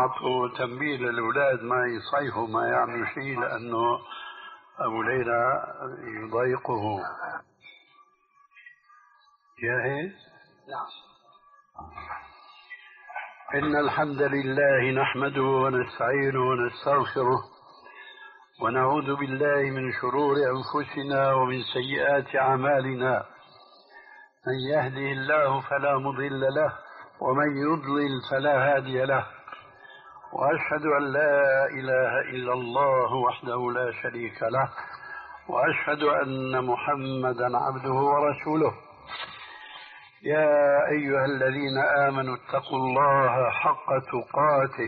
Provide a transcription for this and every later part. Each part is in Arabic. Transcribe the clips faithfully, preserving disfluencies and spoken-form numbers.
أعطوا تنبيه للأولاد ما يصيفوا ما يعملوا شيء، لأنه أبو ليلى يضايقه. جاهز؟ نعم. إن الحمد لله نحمده ونستعينه ونستغفره ونعوذ بالله من شرور أنفسنا ومن سيئات أعمالنا. من يهده الله فلا مضل له ومن يضلل فلا هادي له، وأشهد أن لا إله إلا الله وحده لا شريك له، وأشهد أن محمدا عبده ورسوله. يا أيها الذين آمنوا اتقوا الله حق تقاته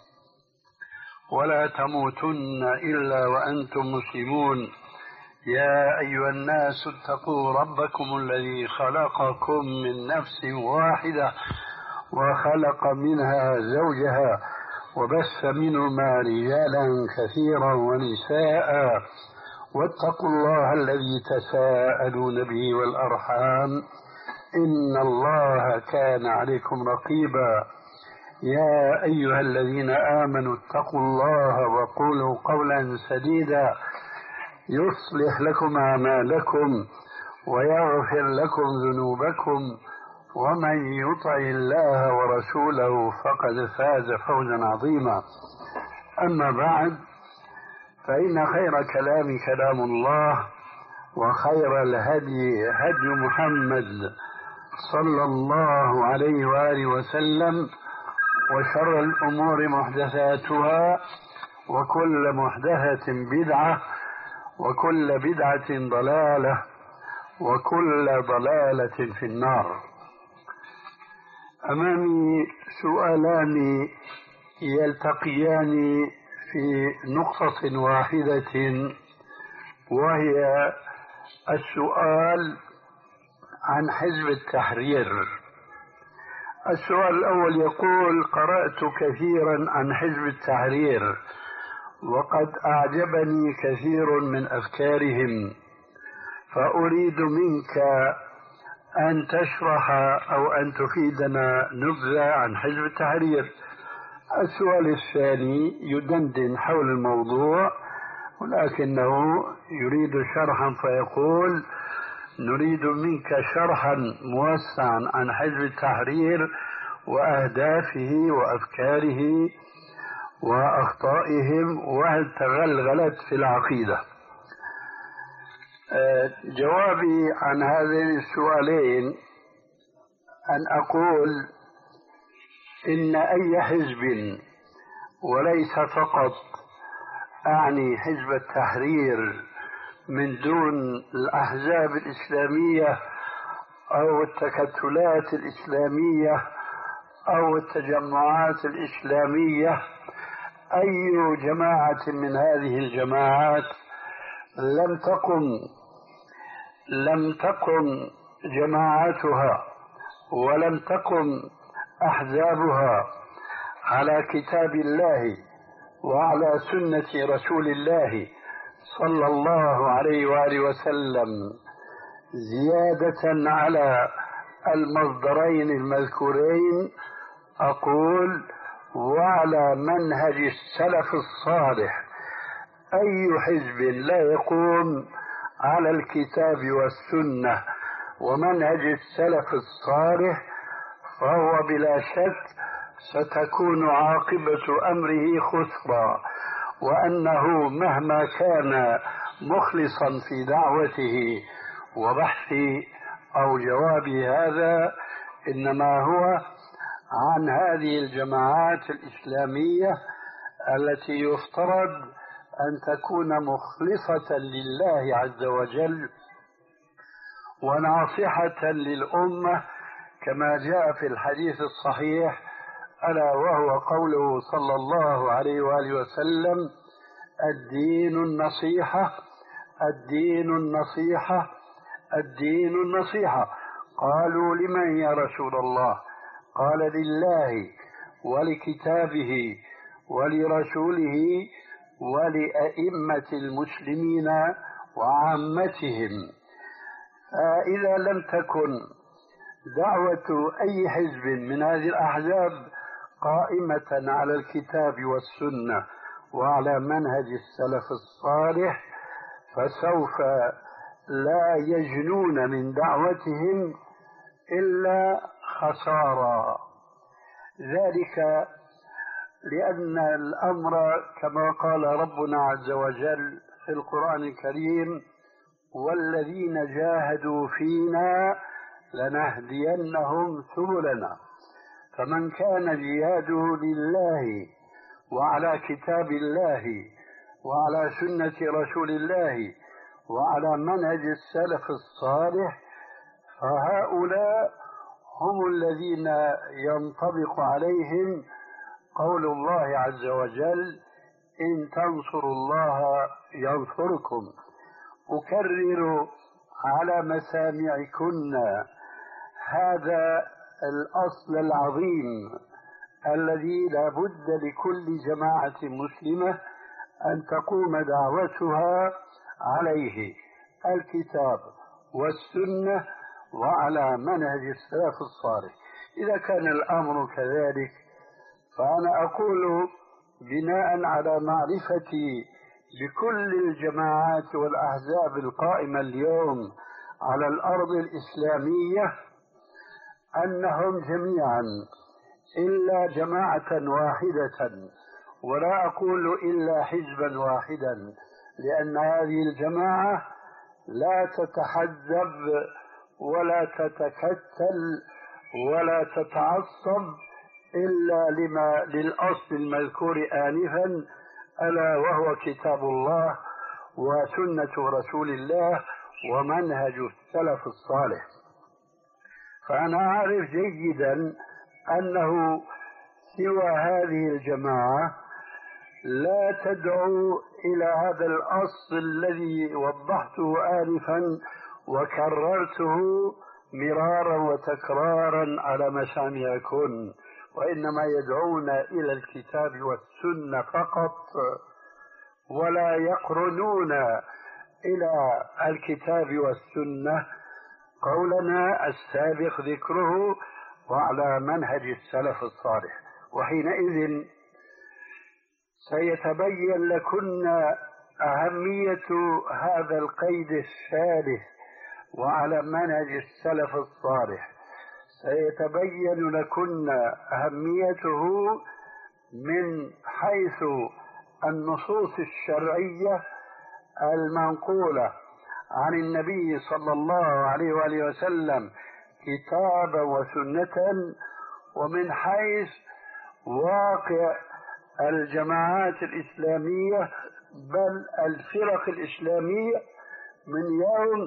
ولا تموتن إلا وأنتم مسلمون. يا أيها الناس اتقوا ربكم الذي خلقكم من نفس واحدة وخلق منها زوجها وبث منهما رجالا كثيرا ونساء، واتقوا الله الذي تساءلون به والأرحام إن الله كان عليكم رقيبا. يا أيها الذين آمنوا اتقوا الله وقولوا قولا سديدا يصلح لكم أعمالكم ويغفر لكم ذنوبكم، ومن يطع الله ورسوله فقد فاز فوزا عظيما. أما بعد، فإن خير كلام كلام الله، وخير الهدي هدي محمد صلى الله عليه وآله وسلم، وشر الأمور محدثاتها، وكل محدثة بدعة، وكل بدعة ضلالة، وكل ضلالة في النار. أمامي سؤالان يلتقيان في نقطة واحدة، وهي السؤال عن حزب التحرير. السؤال الأول يقول: قرأت كثيرا عن حزب التحرير وقد أعجبني كثير من أفكارهم، فأريد منك أن تشرح أو أن تفيدنا نبذة عن حزب التحرير. السؤال الثاني يدندن حول الموضوع ولكنه يريد شرحا، فيقول: نريد منك شرحا موسعا عن حزب التحرير وأهدافه وأفكاره وأخطائهم، وهل تغلغلت في العقيدة. جوابي عن هذين السؤالين أن أقول إن أي حزب، وليس فقط أعني حزب التحرير من دون الأحزاب الإسلامية أو التكتلات الإسلامية أو التجمعات الإسلامية، أي جماعة من هذه الجماعات لم تقم لم تقم جماعاتها ولم تقم أحزابها على كتاب الله وعلى سنة رسول الله صلى الله عليه وآله وسلم، زيادة على المصدرين المذكورين، أقول: وعلى منهج السلف الصالح. أي حزب لا يقوم على الكتاب والسنة ومنهج السلف الصالح فهو بلا شك ستكون عاقبة أمره خسرا، وأنه مهما كان مخلصا في دعوته وبحث أو جواب هذا، إنما هو عن هذه الجماعات الإسلامية التي يفترض أن تكون مخلصة لله عز وجل وناصحة للأمة، كما جاء في الحديث الصحيح، ألا وهو قوله صلى الله عليه وآله وسلم: الدين النصيحة، الدين النصيحة، الدين النصيحة. قالوا: لمن يا رسول الله؟ قال: لله ولكتابه ولرسوله ولأئمة المسلمين وعامتهم. فإذا لم تكن دعوة أي حزب من هذه الأحزاب قائمة على الكتاب والسنة وعلى منهج السلف الصالح فسوف لا يجنون من دعوتهم إلا خسارة. ذلك لأن الأمر كما قال ربنا عز وجل في القرآن الكريم: والذين جاهدوا فينا لنهدينهم سبلنا. فمن كان جهاده لله وعلى كتاب الله وعلى سنة رسول الله وعلى منهج السلف الصالح فهؤلاء هم الذين ينطبق عليهم قول الله عز وجل: إن تنصروا الله ينصركم. أكرر على مسامعكن هذا الأصل العظيم الذي لا بد لكل جماعة مسلمة أن تقوم دعوتها عليه: الكتاب والسنة وعلى منهج السلف الصالح. إذا كان الأمر كذلك فأنا أقول بناء على معرفتي بكل الجماعات والأحزاب القائمة اليوم على الأرض الإسلامية أنهم جميعا إلا جماعة واحدة، ولا أقول إلا حزبا واحدا، لأن هذه الجماعة لا تتحزب ولا تتكتل ولا تتعصب إلا لما للأصل المذكور آنفا، ألا وهو كتاب الله وسنة رسول الله ومنهج السلف الصالح. فأنا أعرف جيدا أنه سوى هذه الجماعة لا تدعو إلى هذا الأصل الذي وضحته آنفا وكررته مرارا وتكرارا على مسامعكم، وإنما يدعون إلى الكتاب والسنة فقط، ولا يقرنون إلى الكتاب والسنة قولنا السابق ذكره وعلى منهج السلف الصالح. وحينئذ سيتبين لكن أهمية هذا القيد الثالث وعلى منهج السلف الصالح، سيتبين لكن أهميته من حيث النصوص الشرعية المنقولة عن النبي صلى الله عليه وآله وسلم كتابا وسنة، ومن حيث واقع الجماعات الإسلامية بل الفرق الإسلامية من يوم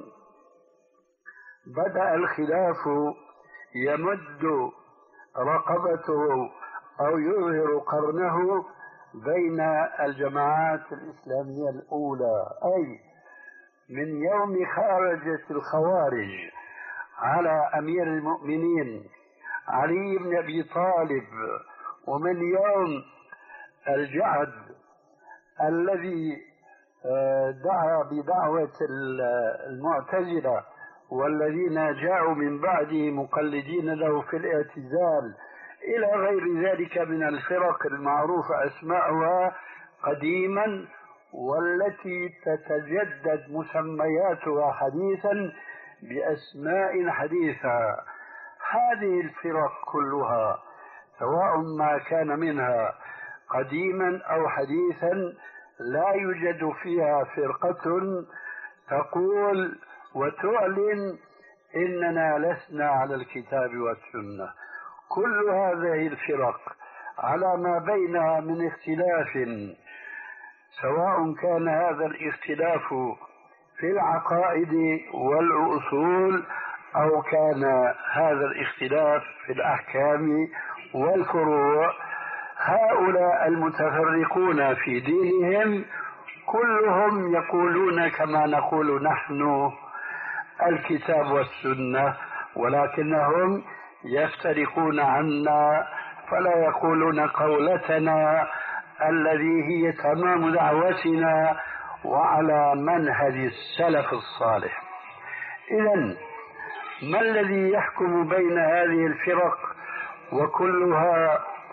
بدأ الخلاف يمد رقبته أو يظهر قرنه بين الجماعات الإسلامية الأولى، أي من يوم خرجت الخوارج على أمير المؤمنين علي بن أبي طالب، ومن يوم الجعد الذي دعا بدعوة المعتزلة والذين جاءوا من بعده مقلدين له في الاعتزال إلى غير ذلك من الفرق المعروفة أسماءها قديما والتي تتجدد مسمياتها حديثا بأسماء حديثة. هذه الفرق كلها سواء ما كان منها قديما أو حديثا لا يوجد فيها فرقة تقول وتعلن إننا لسنا على الكتاب والسنة. كل هذه الفرق على ما بينها من اختلاف، سواء كان هذا الاختلاف في العقائد والأصول أو كان هذا الاختلاف في الأحكام والفروع، هؤلاء المتفرقون في دينهم كلهم يقولون كما نقول نحن الكتاب والسنة، ولكنهم يفترقون عنا فلا يقولون قولتنا الذي هي تمام دعوتنا وعلى منهج السلف الصالح. إذن ما الذي يحكم بين هذه الفرق وكلها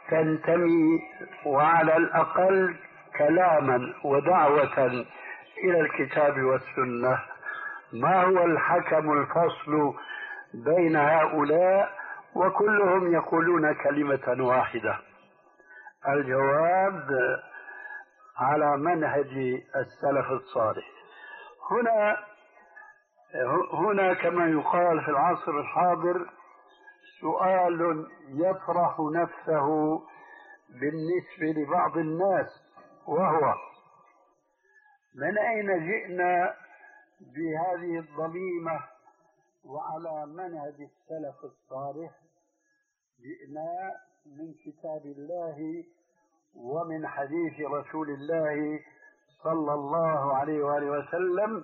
تنتمي وعلى الأقل كلاما ودعوة إلى الكتاب والسنة، ما هو الحكم الفصل بين هؤلاء وكلهم يقولون كلمة واحدة؟ الجواب على منهج السلف الصالح. هنا هنا كما يقال في العصر الحاضر سؤال يطرح نفسه بالنسبة لبعض الناس، وهو: من أين جئنا بهذه الضميمة وعلى منهج السلف الصالح؟ جئنا من كتاب الله ومن حديث رسول الله صلى الله عليه وآله وسلم،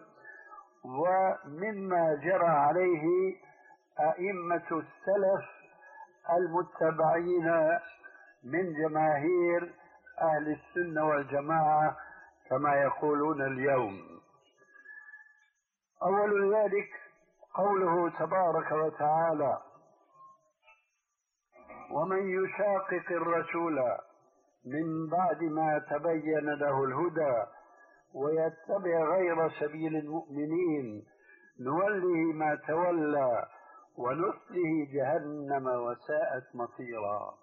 ومما جرى عليه أئمة السلف المتبعين من جماهير أهل السنة والجماعة كما يقولون اليوم. أول ذلك قوله تبارك وتعالى: ومن يشاقق الرسول من بعد ما تبين له الهدى ويتبع غير سبيل المؤمنين نوله ما تولى ونصله جهنم وساءت مصيرا.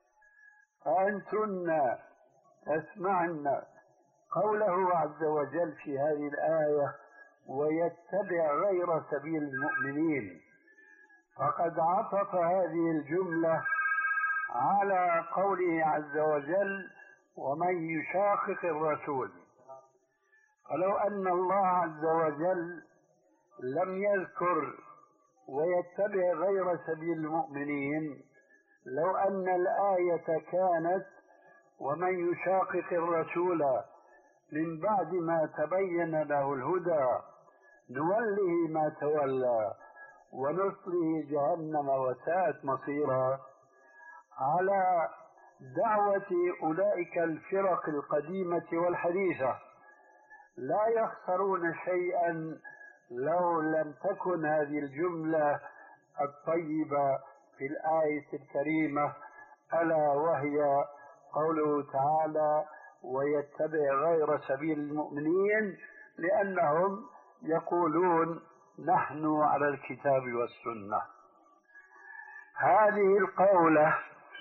فأنتن تسمعن قوله عز وجل في هذه الآية: ويتبع غير سبيل المؤمنين، فقد عطف هذه الجملة على قوله عز وجل: ومن يشاقق الرسول. فلو أن الله عز وجل لم يذكر ويتبع غير سبيل المؤمنين، لو أن الآية كانت: ومن يشاقق الرسول من بعد ما تبين له الهدى نوله ما تولى ونصله جهنم وساءت مصيرا، على دعوة أولئك الفرق القديمة والحديثة لا يخسرون شيئا لو لم تكن هذه الجملة الطيبة في الآية الكريمة، ألا وهي قوله تعالى: ويتبع غير سبيل المؤمنين، لأنهم يقولون نحن على الكتاب والسنة. هذه القولة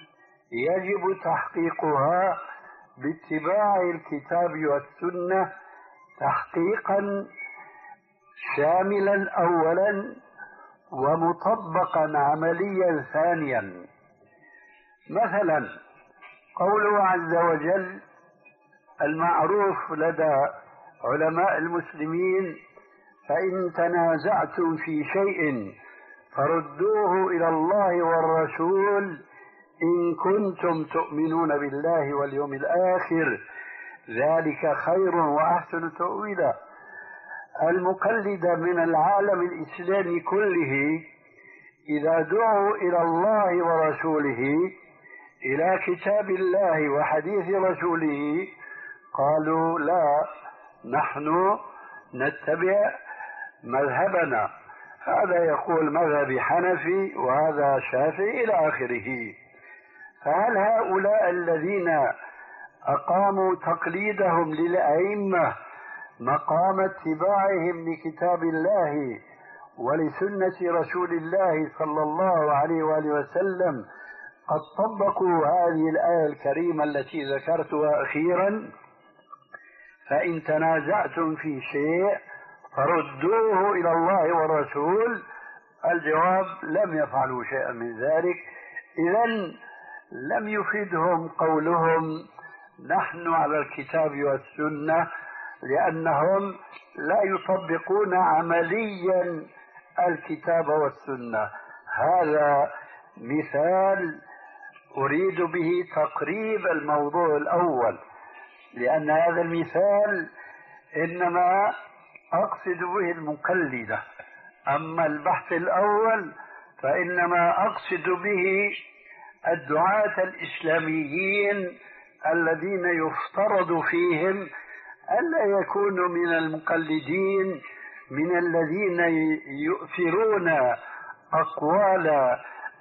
يجب تحقيقها باتباع الكتاب والسنة تحقيقا شاملا أولا ومطبقا عمليا ثانيا. مثلا قوله عز وجل المعروف لدى علماء المسلمين: فإن تنازعتم في شيء فردوه إلى الله والرسول إن كنتم تؤمنون بالله واليوم الآخر ذلك خير وأحسن تأويلا. المقلد من العالم الإسلامي كله إذا دعوا إلى الله ورسوله، إلى كتاب الله وحديث رسوله، قالوا: لا، نحن نتبع مذهبنا، هذا يقول مذهب حنفي وهذا شافعي إلى آخره. فهل هؤلاء الذين أقاموا تقليدهم للأئمة مقام اتباعهم لكتاب الله ولسنة رسول الله صلى الله عليه وآله وسلم قد طبقوا هذه الآية الكريمة التي ذكرتها أخيرا: فإن تنازعتم في شيء فردوه إلى الله والرسول؟ الجواب: لم يفعلوا شيئا من ذلك. إذن لم يفيدهم قولهم نحن على الكتاب والسنة، لأنهم لا يطبقون عمليا الكتاب والسنة. هذا مثال أريد به تقريب الموضوع الأول، لأن هذا المثال إنما أقصد به المقلدة، أما البحث الأول فإنما أقصد به الدعاة الإسلاميين الذين يفترض فيهم ألا يكونوا من المقلدين، من الذين يؤثرون أقوال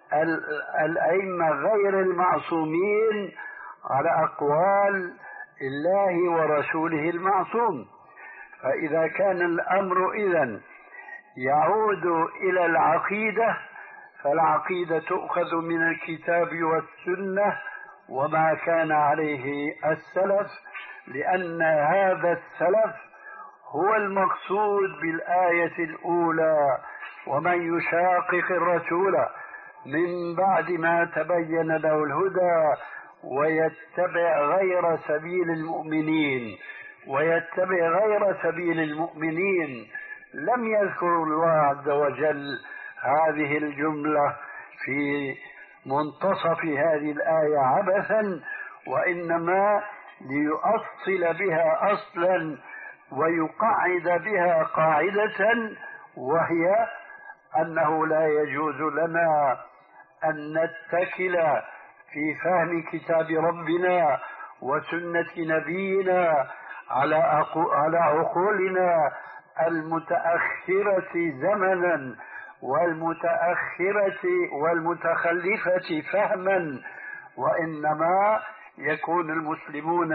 الأئمة غير المعصومين على أقوال الله ورسوله المعصوم. فإذا كان الأمر إذن يعود إلى العقيدة، فالعقيدة تؤخذ من الكتاب والسنة وما كان عليه السلف، لأن هذا السلف هو المقصود بالآية الأولى: ومن يشاقق الرسول من بعد ما تبين له الهدى ويتبع غير سبيل المؤمنين ويتبع غير سبيل المؤمنين لم يذكر الله عز وجل هذه الجملة في منتصف هذه الآية عبثا، وإنما ليؤصل بها أصلا ويقعد بها قاعدة، وهي أنه لا يجوز لنا أن نتكل في فهم كتاب ربنا وسنة نبينا على على عقولنا المتأخرة زمنا والمتأخرة والمتخلفة فهما، وإنما يكون المسلمون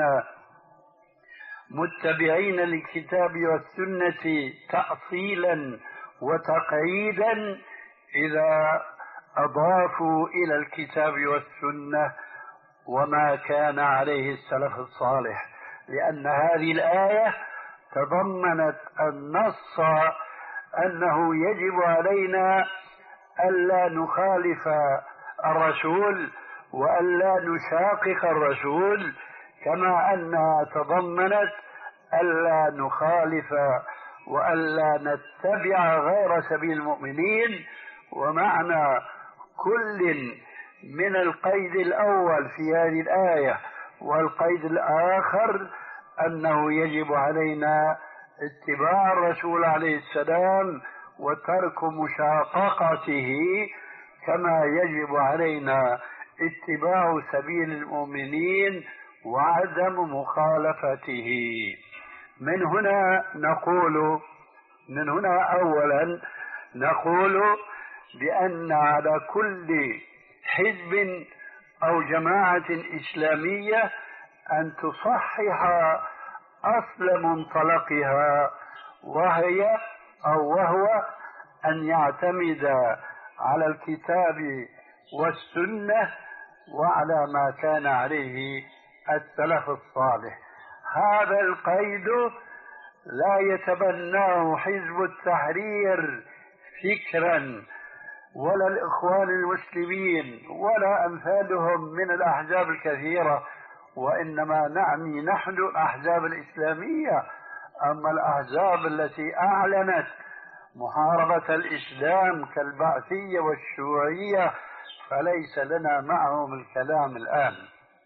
متبعين للكتاب والسنة تأصيلا وتقعيدا إذا أضافوا إلى الكتاب والسنة وما كان عليه السلف الصالح، لأن هذه الآية تضمنت النص أنه يجب علينا ألا نخالف الرسول وألا نشاقق الرسول، كما أنها تضمنت ألا نخالف وألا نتبع غير سبيل المؤمنين. ومعنى كل من القيد الأول في هذه الآية والقيد الآخر أنه يجب علينا اتباع الرسول عليه السلام وترك مشاققته، كما يجب علينا اتباع سبيل المؤمنين وعدم مخالفته. من هنا نقول من هنا أولا نقول بأن على كل حزب أو جماعة إسلامية أن تصحح أصل منطلقها، وهي أو وهو أن يعتمد على الكتاب والسنة وعلى ما كان عليه السلف الصالح. هذا القيد لا يتبناه حزب التحرير فكرا ولا الإخوان المسلمين ولا أمثالهم من الأحزاب الكثيرة، وإنما نعني نحن الأحزاب الإسلامية. أما الأحزاب التي أعلنت محاربة الإسلام كالبعثية والشيوعية فليس لنا معهم الكلام الآن.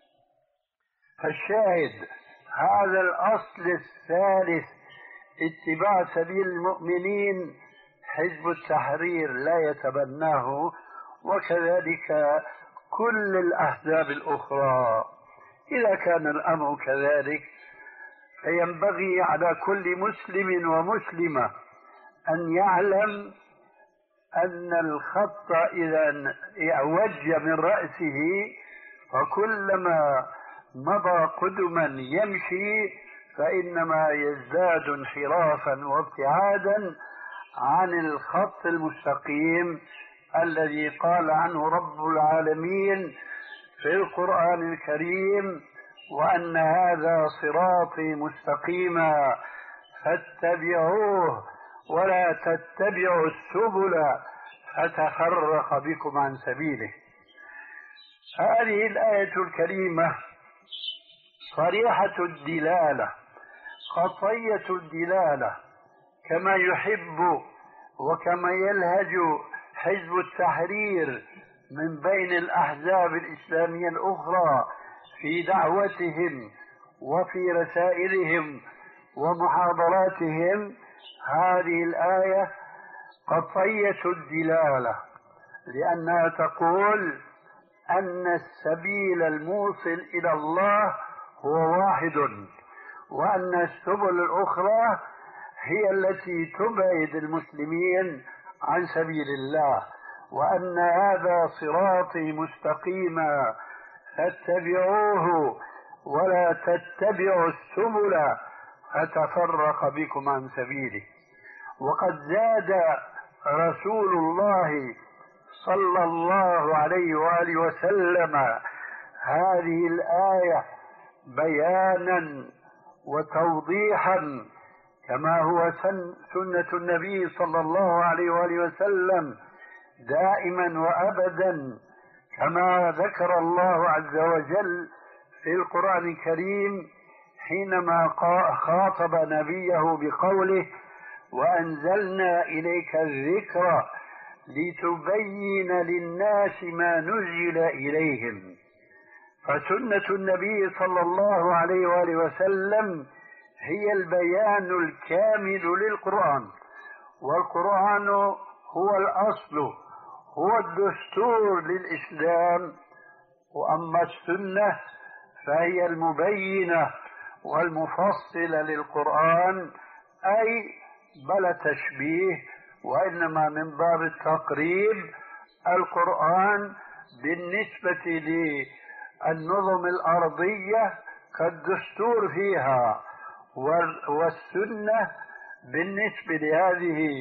فالشاهد هذا الأصل الثالث اتباع سبيل المؤمنين حزب التحرير لا يتبناه، وكذلك كل الأحزاب الأخرى. إذا كان الأمر كذلك فينبغي على كل مسلم ومسلمة أن يعلم أن الخط إذا اعوج من رأسه فكلما مضى قدما يمشي فإنما يزداد انحرافا وابتعادا عن الخط المستقيم الذي قال عنه رب العالمين في القرآن الكريم: وأن هذا صراطي مستقيما فاتبعوه ولا تتبعوا السبل فتفرق بكم عن سبيله. هذه الآية الكريمة صريحة الدلالة قطعية الدلالة، كما يحب وكما يلهج حزب التحرير من بين الأحزاب الإسلامية الأخرى في دعوتهم وفي رسائلهم ومحاضراتهم. هذه الآية قطعية الدلالة، لأنها تقول أن السبيل الموصل إلى الله هو واحد، وأن السبل الأخرى هي التي تبعد المسلمين عن سبيل الله. وأن هذا صراطي مستقيما فاتبعوه ولا تتبعوا السبل فتفرق بكم عن سبيله. وقد زاد رسول الله صلى الله عليه وآله وسلم هذه الآية بيانا وتوضيحا، كما هو سنة النبي صلى الله عليه وآله وسلم دائما وأبدا، كما ذكر الله عز وجل في القرآن الكريم حينما خاطب نبيه بقوله: وأنزلنا إليك الذكر لتبين للناس ما نزل إليهم. فسنة النبي صلى الله عليه وآله وسلم هي البيان الكامل للقرآن، والقرآن هو الأصل، هو الدستور للإسلام. وأما السنة فهي المبينة والمفصلة للقرآن، أي بلا تشبيه وإنما من باب التقريب. القرآن بالنسبة للنظم الأرضية كالدستور فيها، والسنة بالنسبة لهذه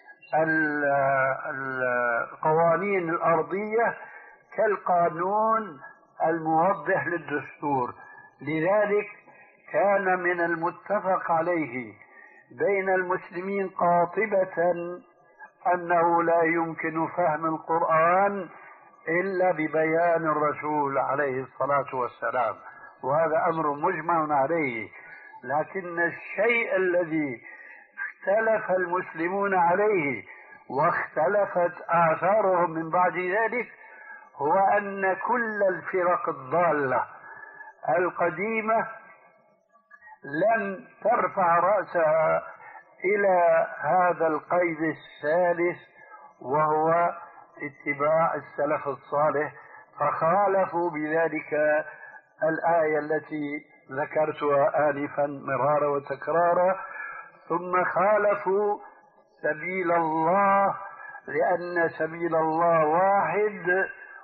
القوانين الأرضية كالقانون الموضح للدستور. لذلك كان من المتفق عليه بين المسلمين قاطبة أنه لا يمكن فهم القرآن إلا ببيان الرسول عليه الصلاة والسلام، وهذا أمر مجمع عليه. لكن الشيء الذي اختلف المسلمون عليه واختلفت آثارهم من بعد ذلك هو أن كل الفرق الضالة القديمة لم ترفع رأسها إلى هذا القيد الثالث، وهو اتباع السلف الصالح، فخالفوا بذلك الآية التي ذكرتها آنفا مرارا وتكرارا. ثم خالفوا سبيل الله، لأن سبيل الله واحد،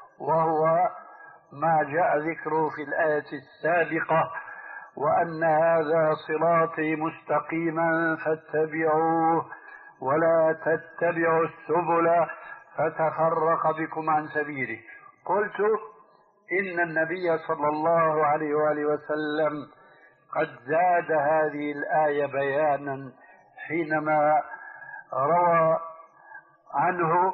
وهو ما جاء ذكره في الآية السابقة: وأن هذا صراطي مستقيما فاتبعوه ولا تتبعوا السبل فتفرق بكم عن سبيله. قلت إن النبي صلى الله عليه وآله وسلم قد زاد هذه الآية بيانا حينما روى عنه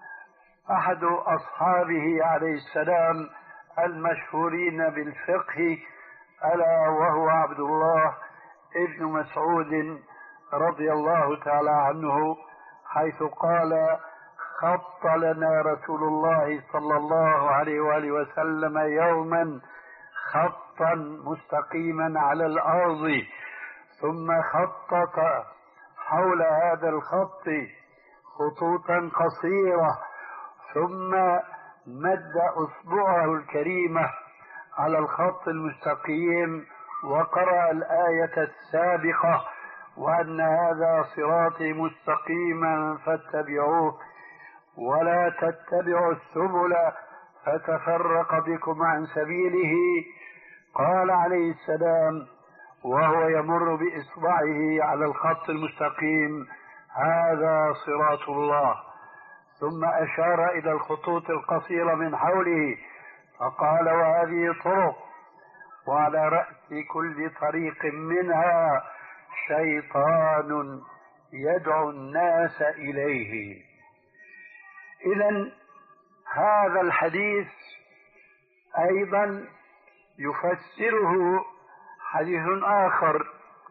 أحد أصحابه عليه السلام المشهورين بالفقه، ألا وهو عبد الله ابن مسعود رضي الله تعالى عنه، حيث قال: خط لنا رسول الله صلى الله عليه وآله وسلم يوما خطا مستقيما على الأرض، ثم خطط حول هذا الخط خطوطا قصيرة، ثم مد أصبعه الكريمة على الخط المستقيم وقرأ الآية السابقة: وأن هذا صراطي مستقيما فاتبعوه ولا تتبعوا السبل فتفرق بكم عن سبيله. قال عليه السلام وهو يمر بإصبعه على الخط المستقيم: هذا صراط الله. ثم أشار إلى الخطوط القصيرة من حوله فقال: وهذه طرق، وعلى رأس كل طريق منها شيطان يدعو الناس إليه. إذن هذا الحديث أيضا يفسره حديث آخر،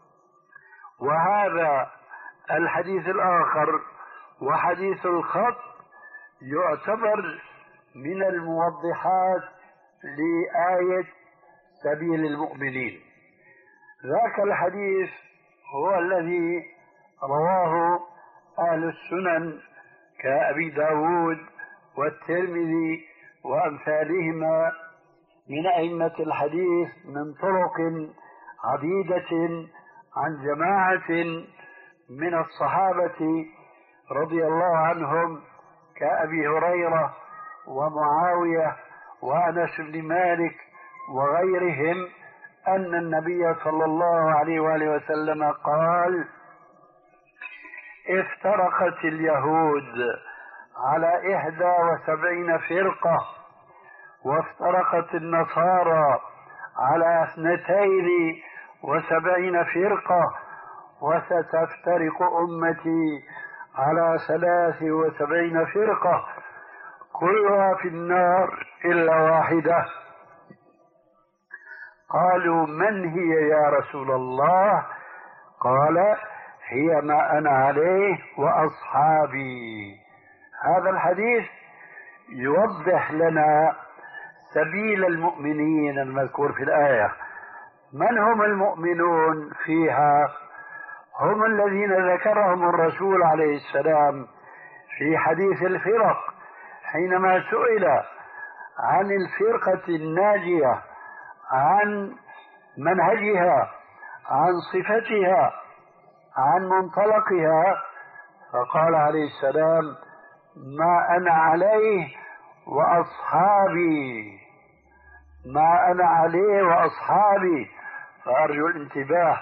وهذا الحديث الآخر وحديث الخط يعتبر من الموضحات لآية سبيل المؤمنين. ذاك الحديث هو الذي رواه أهل السنن كأبي داود والترمذي وأمثالهما من أئمة الحديث من طرق عديدة عن جماعة من الصحابة رضي الله عنهم، كأبي هريرة ومعاوية وأنس بن مالك وغيرهم أن النبي صلى الله عليه وآله وسلم قال: افترقت اليهود على إحدى وسبعين فرقة، وافترقت النصارى على اثنتين وسبعين فرقة، وستفترق أمتي على ثلاث وسبعين فرقة، كلها في النار إلا واحدة. قالوا: من هي يا رسول الله؟ قال: هي ما أنا عليه وأصحابي. هذا الحديث يوضح لنا سبيل المؤمنين المذكور في الآية. من هم المؤمنون فيها؟ هم الذين ذكرهم الرسول عليه السلام في حديث الفرق حينما سئل عن الفرقة الناجية، عن منهجها، عن صفتها، عن منطلقها، فقال عليه السلام: ما أنا عليه وأصحابي. ما أنا عليه وأصحابي. فأرجو الانتباه،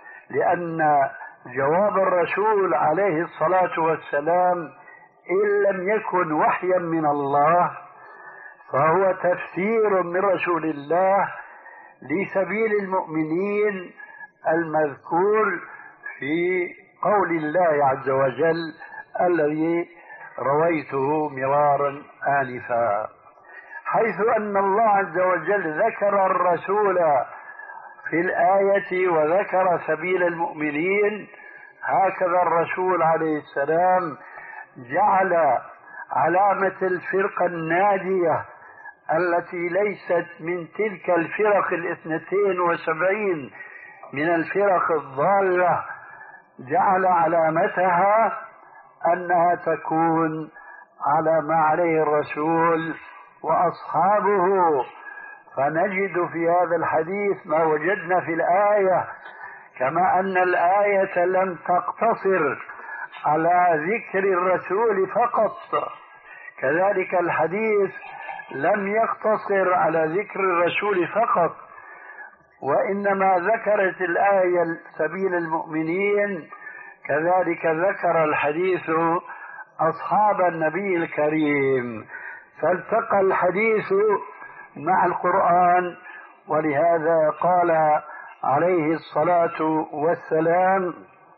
لأن جواب الرسول عليه الصلاة والسلام إن لم يكن وحيا من الله فهو تفسير من رسول الله لسبيل المؤمنين المذكور في قول الله عز وجل الذي رويته مرارا آنفا، حيث أن الله عز وجل ذكر الرسول في الآية وذكر سبيل المؤمنين. هكذا الرسول عليه السلام جعل علامة الفرقة الناجية التي ليست من تلك الفرق الاثنتين وسبعين من الفرق الضالة، جعل علامتها أنها تكون على ما عليه الرسول وأصحابه. فنجد في هذا الحديث ما وجدنا في الآية، كما أن الآية لم تقتصر على ذكر الرسول فقط، كذلك الحديث لم يقتصر على ذكر الرسول فقط، وإنما ذكرت الآية سبيل المؤمنين، كذلك ذكر الحديث أصحاب النبي الكريم، فالتقى الحديث مع القرآن. ولهذا قال عليه الصلاة والسلام: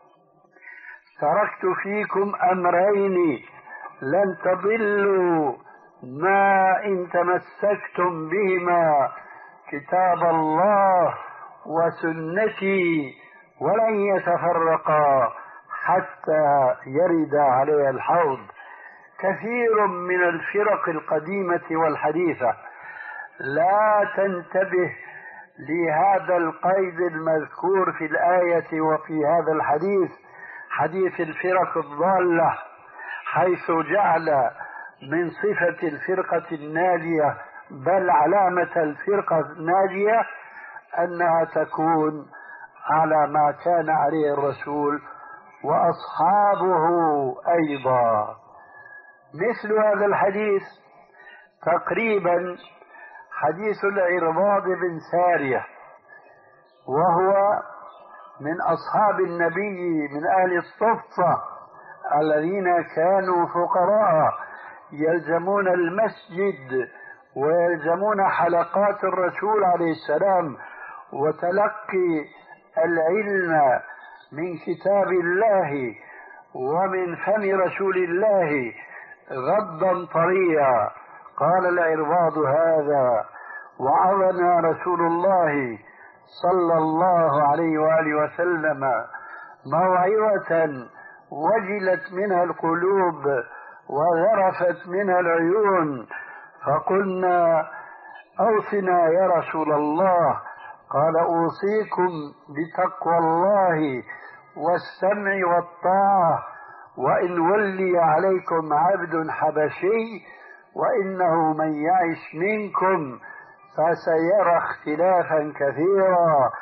تركت فيكم أمرين لن تضلوا ما إن تمسكتم بهما، كتاب الله وسنتي، ولن يتفرقا حتى يرد علي الحوض. كثير من الفرق القديمة والحديثة لا تنتبه لهذا القيد المذكور في الآية وفي هذا الحديث، حديث الفرق الضالة، حيث جعل من صفة الفرقة الناجية بل علامة الفرقة الناجية أنها تكون على ما كان عليه الرسول وأصحابه أيضا. مثل هذا الحديث تقريبا حديث العرباض بن سارية، وهو من أصحاب النبي من أهل الصفة الذين كانوا فقراء يلزمون المسجد ويلزمون حلقات الرسول عليه السلام وتلقي العلم من كتاب الله ومن فم رسول الله غضا طريا. قال العرباض: هذا وعظنا رسول الله صلى الله عليه وآله وسلم موعظة وجلت منها القلوب وذرفت منها العيون، فقلنا: أوصنا يا رسول الله. قال: أوصيكم بتقوى الله والسمع والطاعة، وإن ولي عليكم عبد حبشي وإنه من يعش منكم فسيرى اختلافا كثيرا،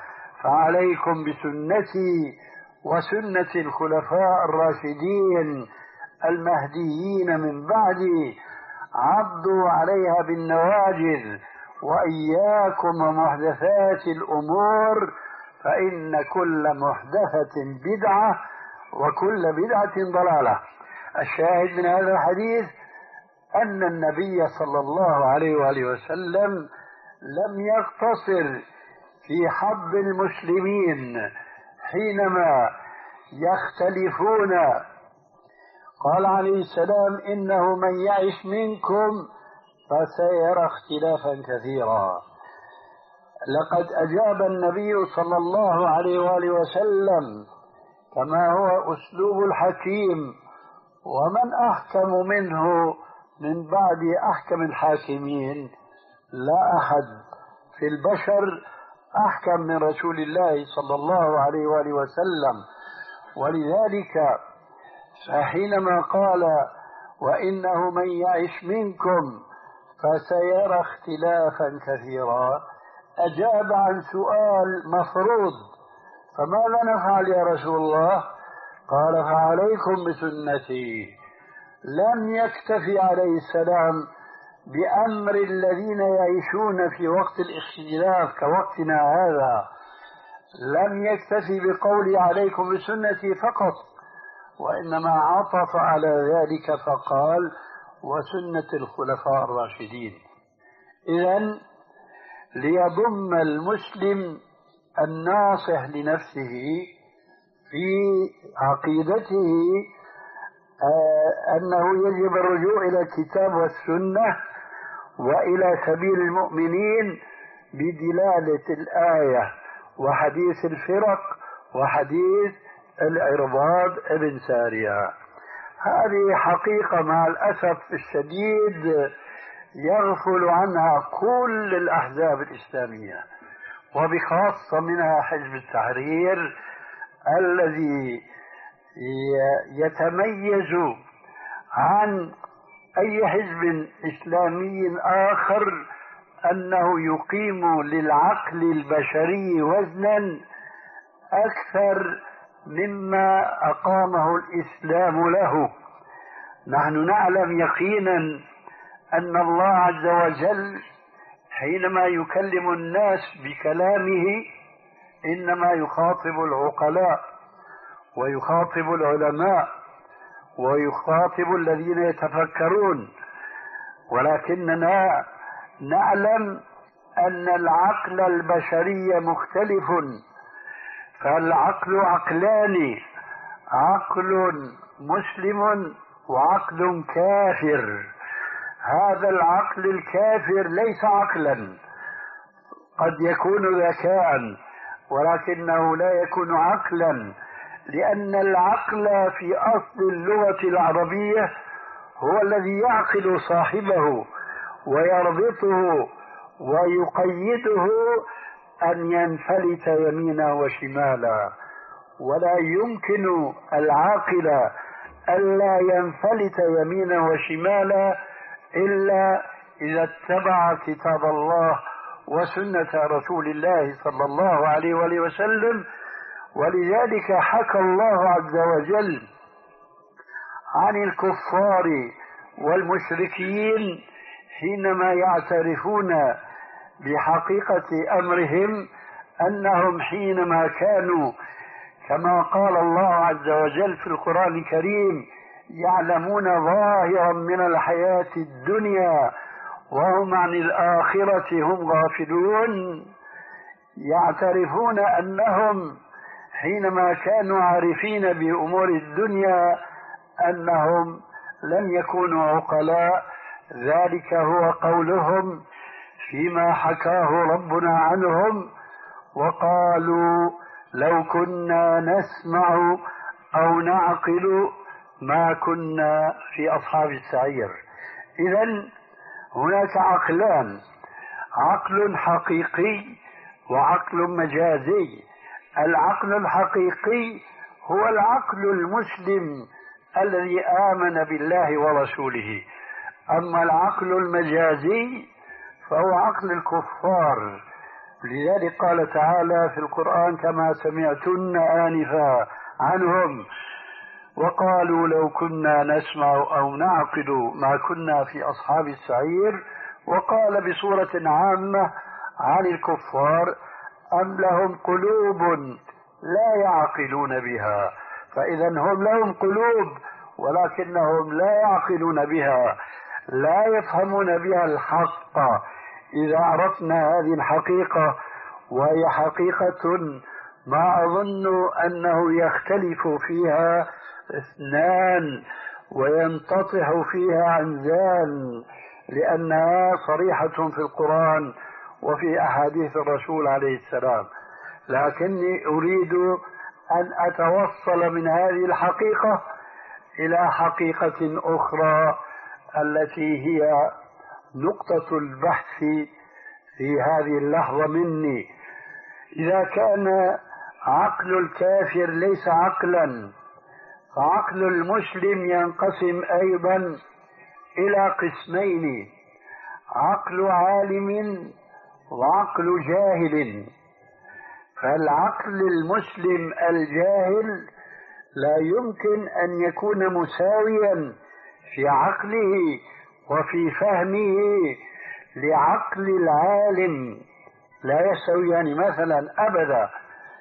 فعليكم بسنتي وسنة الخلفاء الراشدين المهديين من بعدي عضوا عليها بالنواجذ، وإياكم ومحدثات الأمور فإن كل محدثة بدعة وكل بدعة ضلالة. الشاهد من هذا الحديث أن النبي صلى الله عليه وآله وسلم لم يقتصر في حظ المسلمين حينما يختلفون. قال عليه السلام: إنه من يعش منكم فسيرى اختلافا كثيرا. لقد أجاب النبي صلى الله عليه وآله وسلم كما هو أسلوب الحكيم، ومن أحكم منه من بعد أحكم الحاكمين؟ لا أحد في البشر أحكم من رسول الله صلى الله عليه وآله وسلم. ولذلك فحينما قال: وإنه من يعش منكم فسيرى اختلافا كثيرا، أجاب عن سؤال مفروض: فماذا نفعل يا رسول الله؟ قال: فعليكم بسنتي. لم يكتفي عليه السلام بأمر الذين يعيشون في وقت الاختلاف كوقتنا هذا، لم يكتفي بقول عليكم بسنتي فقط، وإنما عطف على ذلك فقال: وسنة الخلفاء الراشدين. إذن ليضم المسلم الناصح لنفسه في عقيدته أنه يجب الرجوع إلى الكتاب والسنة وإلى سبيل المؤمنين بدلالة الآية وحديث الفرق وحديث العرباض ابن سارية. هذه حقيقة مع الأسف الشديد يغفل عنها كل الأحزاب الإسلامية، وبخاصة منها حزب التحرير الذي يتميز عن أي حزب إسلامي آخر أنه يقيم للعقل البشري وزنا أكثر مما أقامه الإسلام له. نحن نعلم يقينا أن الله عز وجل حينما يكلم الناس بكلامه إنما يخاطب العقلاء ويخاطب العلماء ويخاطب الذين يتفكرون، ولكننا نعلم أن العقل البشري مختلف، فالعقل عقلان: عقل مسلم وعقل كافر. هذا العقل الكافر ليس عقلا، قد يكون ذكاء ولكنه لا يكون عقلا، لأن العقل في أصل اللغة العربية هو الذي يعقل صاحبه ويربطه ويقيده أن ينفلت يمينا وشمالا، ولا يمكن العاقل ألا ينفلت يمينا وشمالا إلا إذا اتبع كتاب الله وسنة رسول الله صلى الله عليه وآله وسلم. ولذلك حكى الله عز وجل عن الكفار والمشركين حينما يعترفون بحقيقة أمرهم أنهم حينما كانوا كما قال الله عز وجل في القرآن الكريم يعلمون ظاهرا من الحياة الدنيا وهم عن الآخرة هم غافلون، يعترفون أنهم حينما كانوا عارفين بأمور الدنيا أنهم لم يكونوا عقلاء. ذلك هو قولهم فيما حكاه ربنا عنهم: وقالوا لو كنا نسمع أو نعقل ما كنا في أصحاب السعير. إذن هناك عقلان: عقل حقيقي وعقل مجازي. العقل الحقيقي هو العقل المسلم الذي آمن بالله ورسوله، أما العقل المجازي فهو عقل الكفار. لذلك قال تعالى في القرآن كما سمعتن آنفا عنهم: وقالوا لو كنا نسمع أو نعقل ما كنا في أصحاب السعير. وقال بصورة عامة عن الكفار أم لهم قلوب لا يعقلون بها. فإذا هم لهم قلوب ولكنهم لا يعقلون بها، لا يفهمون بها الحق. إذا عرفنا هذه الحقيقة، وهي حقيقة ما أظن أنه يختلف فيها اثنان وينتطح فيها عنزان، لأنها صريحة في القرآن وفي أحاديث الرسول عليه السلام. لكني أريد أن أتوصل من هذه الحقيقة إلى حقيقة أخرى التي هي نقطة البحث في هذه اللحظة مني. إذا كان عقل الكافر ليس عقلا، فعقل المسلم ينقسم أيضا إلى قسمين: عقل عالم وعقل جاهل. فالعقل المسلم الجاهل لا يمكن أن يكون مساويا في عقله وفي فهمه لعقل العالم، لا يستويان مثلا أبدا.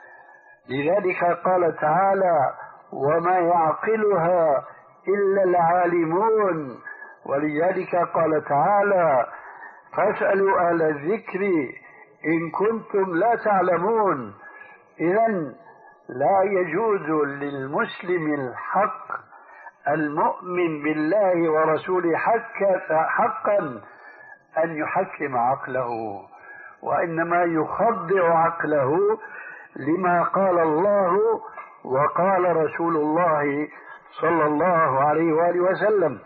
لذلك قال تعالى: وما يعقلها إلا العالمون. ولذلك قال تعالى: فاسألوا أهل الذكر إن كنتم لا تعلمون. إذن لا يجوز للمسلم الحق المؤمن بالله ورسوله حقا أن يحكم عقله، وإنما يخضع عقله لما قال الله وقال رسول الله صلى الله عليه وآله وسلم.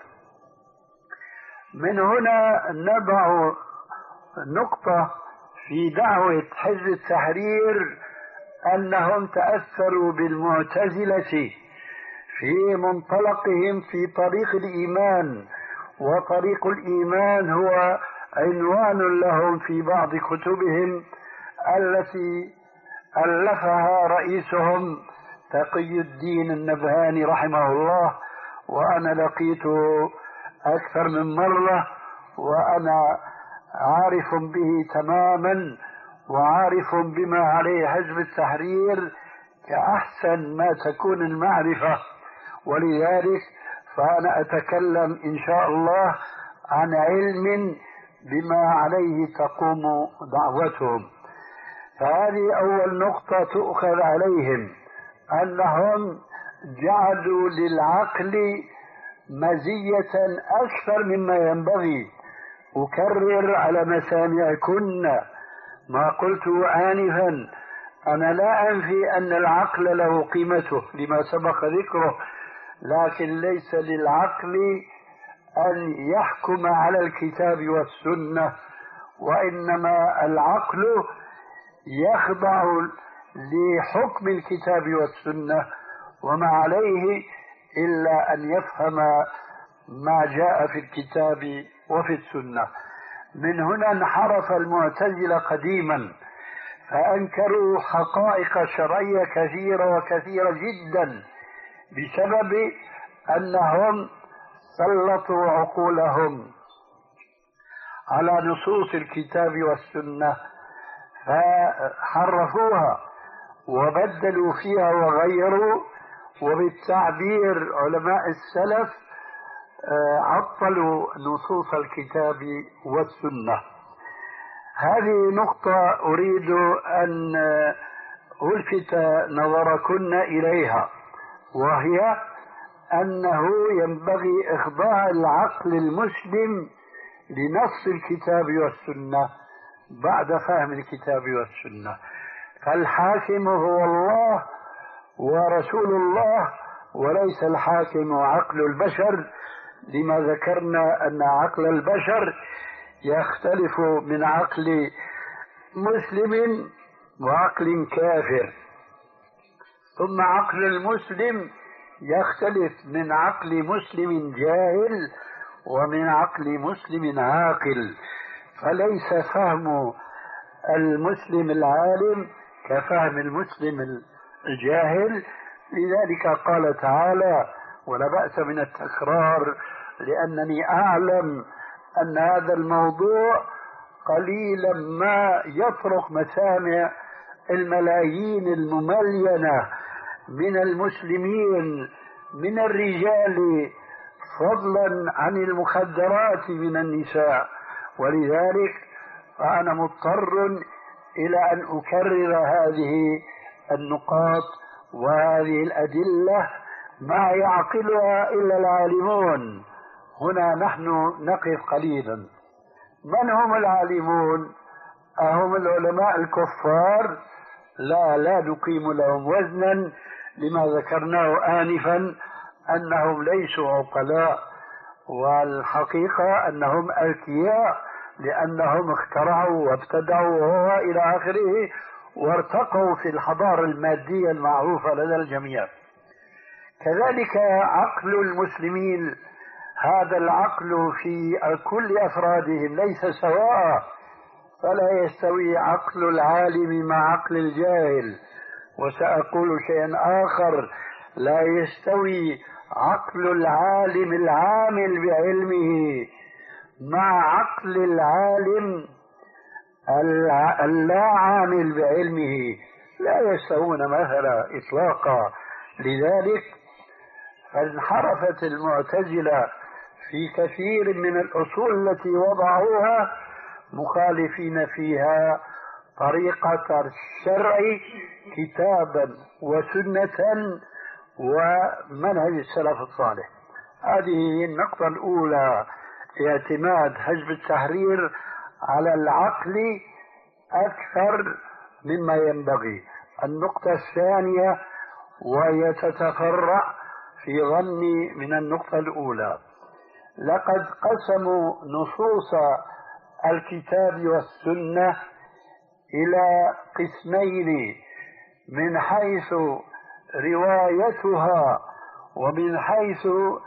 من هنا نضع نقطة في دعوة حزب التحرير أنهم تأثروا بالمعتزلة في منطلقهم في طريق الإيمان، وطريق الإيمان هو عنوان لهم في بعض كتبهم التي ألفها رئيسهم تقي الدين النبهاني رحمه الله، وأنا لقيته أكثر من مرة وأنا عارف به تماما وعارف بما عليه حزب التحرير كأحسن ما تكون المعرفة. ولذلك فأنا أتكلم إن شاء الله عن علم بما عليه تقوم دعوتهم. فهذه أول نقطة تؤخذ عليهم، أنهم جعلوا للعقل مزية أكثر مما ينبغي. أكرر على مسامعكن ما قلته آنفا: أنا لا أنفي أن العقل له قيمته لما سبق ذكره، لكن ليس للعقل أن يحكم على الكتاب والسنة، وإنما العقل يخضع لحكم الكتاب والسنة وما عليه إلا أن يفهم ما جاء في الكتاب وفي السنة. من هنا انحرف المعتزلة قديما فأنكروا حقائق شرعية كثيرة وكثيرة جدا بسبب أنهم سلطوا عقولهم على نصوص الكتاب والسنة فحرفوها وبدلوا فيها وغيروا، وبالتعبير علماء السلف عطلوا نصوص الكتاب والسنة. هذه نقطة أريد أن ألفت نظركن إليها، وهي أنه ينبغي إخضاع العقل المسلم لنص الكتاب والسنة بعد فهم الكتاب والسنة. فالحاكم هو الله ورسول الله، وليس الحاكم عقل البشر، لما ذكرنا أن عقل البشر يختلف من عقل مسلم وعقل كافر، ثم عقل المسلم يختلف من عقل مسلم جاهل ومن عقل مسلم عاقل. فليس فهم المسلم العالم كفهم المسلم الجاهل. لذلك قال تعالى: ولا بأس من التكرار، لأنني أعلم أن هذا الموضوع قليلا ما يطرق مسامع الملايين المملينة من المسلمين من الرجال، فضلا عن المخدرات من النساء. ولذلك فأنا مضطر إلى أن أكرر هذه النقاط وهذه الأدلة ما يعقلها إلا العالمون. هنا نحن نقف قليلا. من هم العالمون؟ أهم العلماء الكفار؟ لا لا نقيم لهم وزنا، لما ذكرناه آنفا أنهم ليسوا عقلاء، والحقيقة أنهم أذكياء، لأنهم اخترعوا وابتدعوا وإلى آخره، وارتقوا في الحضارة المادية المعروفة لدى الجميع. كذلك عقل المسلمين، هذا العقل في كل أفرادهم ليس سواء، فلا يستوي عقل العالم مع عقل الجاهل. وسأقول شيئا آخر، لا يستوي عقل العالم العامل بعلمه مع عقل العالم اللا عامل بعلمه، لا يستوون مثلا إطلاقا. لذلك فانحرفت المعتزلة في كثير من الأصول التي وضعوها، مخالفين فيها طريقة الشرع كتابا وسنة ومنهج السلف الصالح. هذه النقطة الأولى، اعتماد حزب التحرير على العقل أكثر مما ينبغي. النقطة الثانية، وهي تتفرع في ظني من النقطة الأولى، لقد قسموا نصوص الكتاب والسنة إلى قسمين من حيث روايتها ومن حيث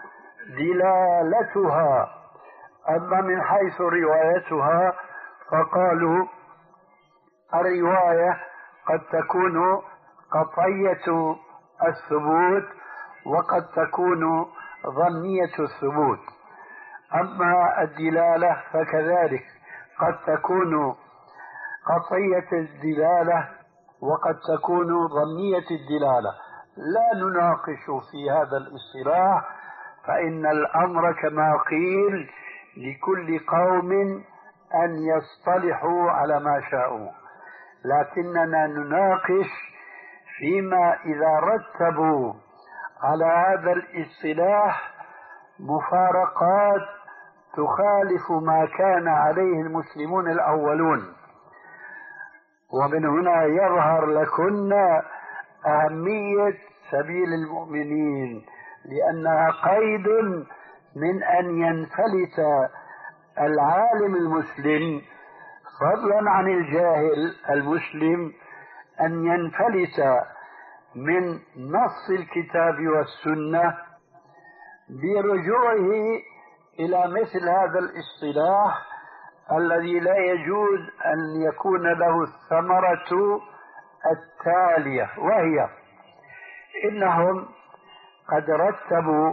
دلالتها. أما من حيث روايتها فقالوا الرواية قد تكون قطعية الثبوت وقد تكون ظنية الثبوت. أما الدلالة فكذلك قد تكون قطعية الدلالة وقد تكون ظنية الدلالة. لا نناقش في هذا الاصطلاح، فإن الأمر كما قيل لكل قوم أن يصطلحوا على ما شاءوا، لكننا نناقش فيما إذا رتبوا على هذا الاصطلاح مفارقات تخالف ما كان عليه المسلمون الأولون. ومن هنا يظهر لكن أهمية سبيل المؤمنين، لأنها قيد من أن ينفلت العالم المسلم فضلا عن الجاهل المسلم، أن ينفلت من نص الكتاب والسنة برجوعه إلى مثل هذا الاصطلاح الذي لا يجوز أن يكون له الثمرة التالية، وهي إنهم قد رتبوا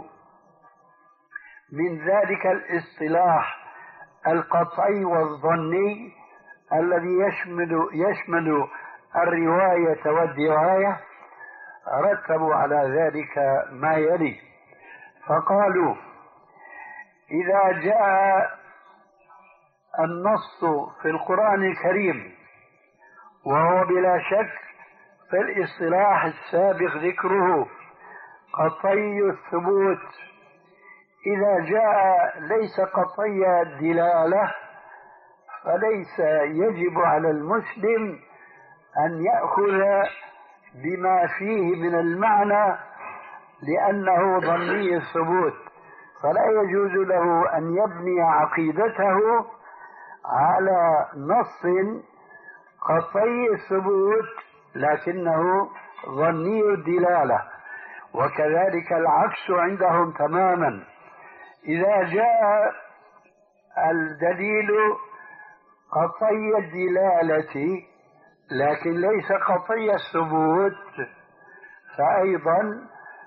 من ذلك الاصطلاح القطعي والظني الذي يشمل يشمل الرواية والدراية، رتبوا على ذلك ما يلي. فقالوا إذا جاء النص في القرآن الكريم، وهو بلا شك في الاصطلاح السابق ذكره قطعي الثبوت، إذا جاء ليس قطعي الدلالة فليس يجب على المسلم أن يأخذ بما فيه من المعنى لأنه ظني الثبوت، فلا يجوز له أن يبني عقيدته على نص قطعي الثبوت لكنه ظني الدلالة. وكذلك العكس عندهم تماما، إذا جاء الدليل قطعي الدلالة لكن ليس قطعي الثبوت، فأيضا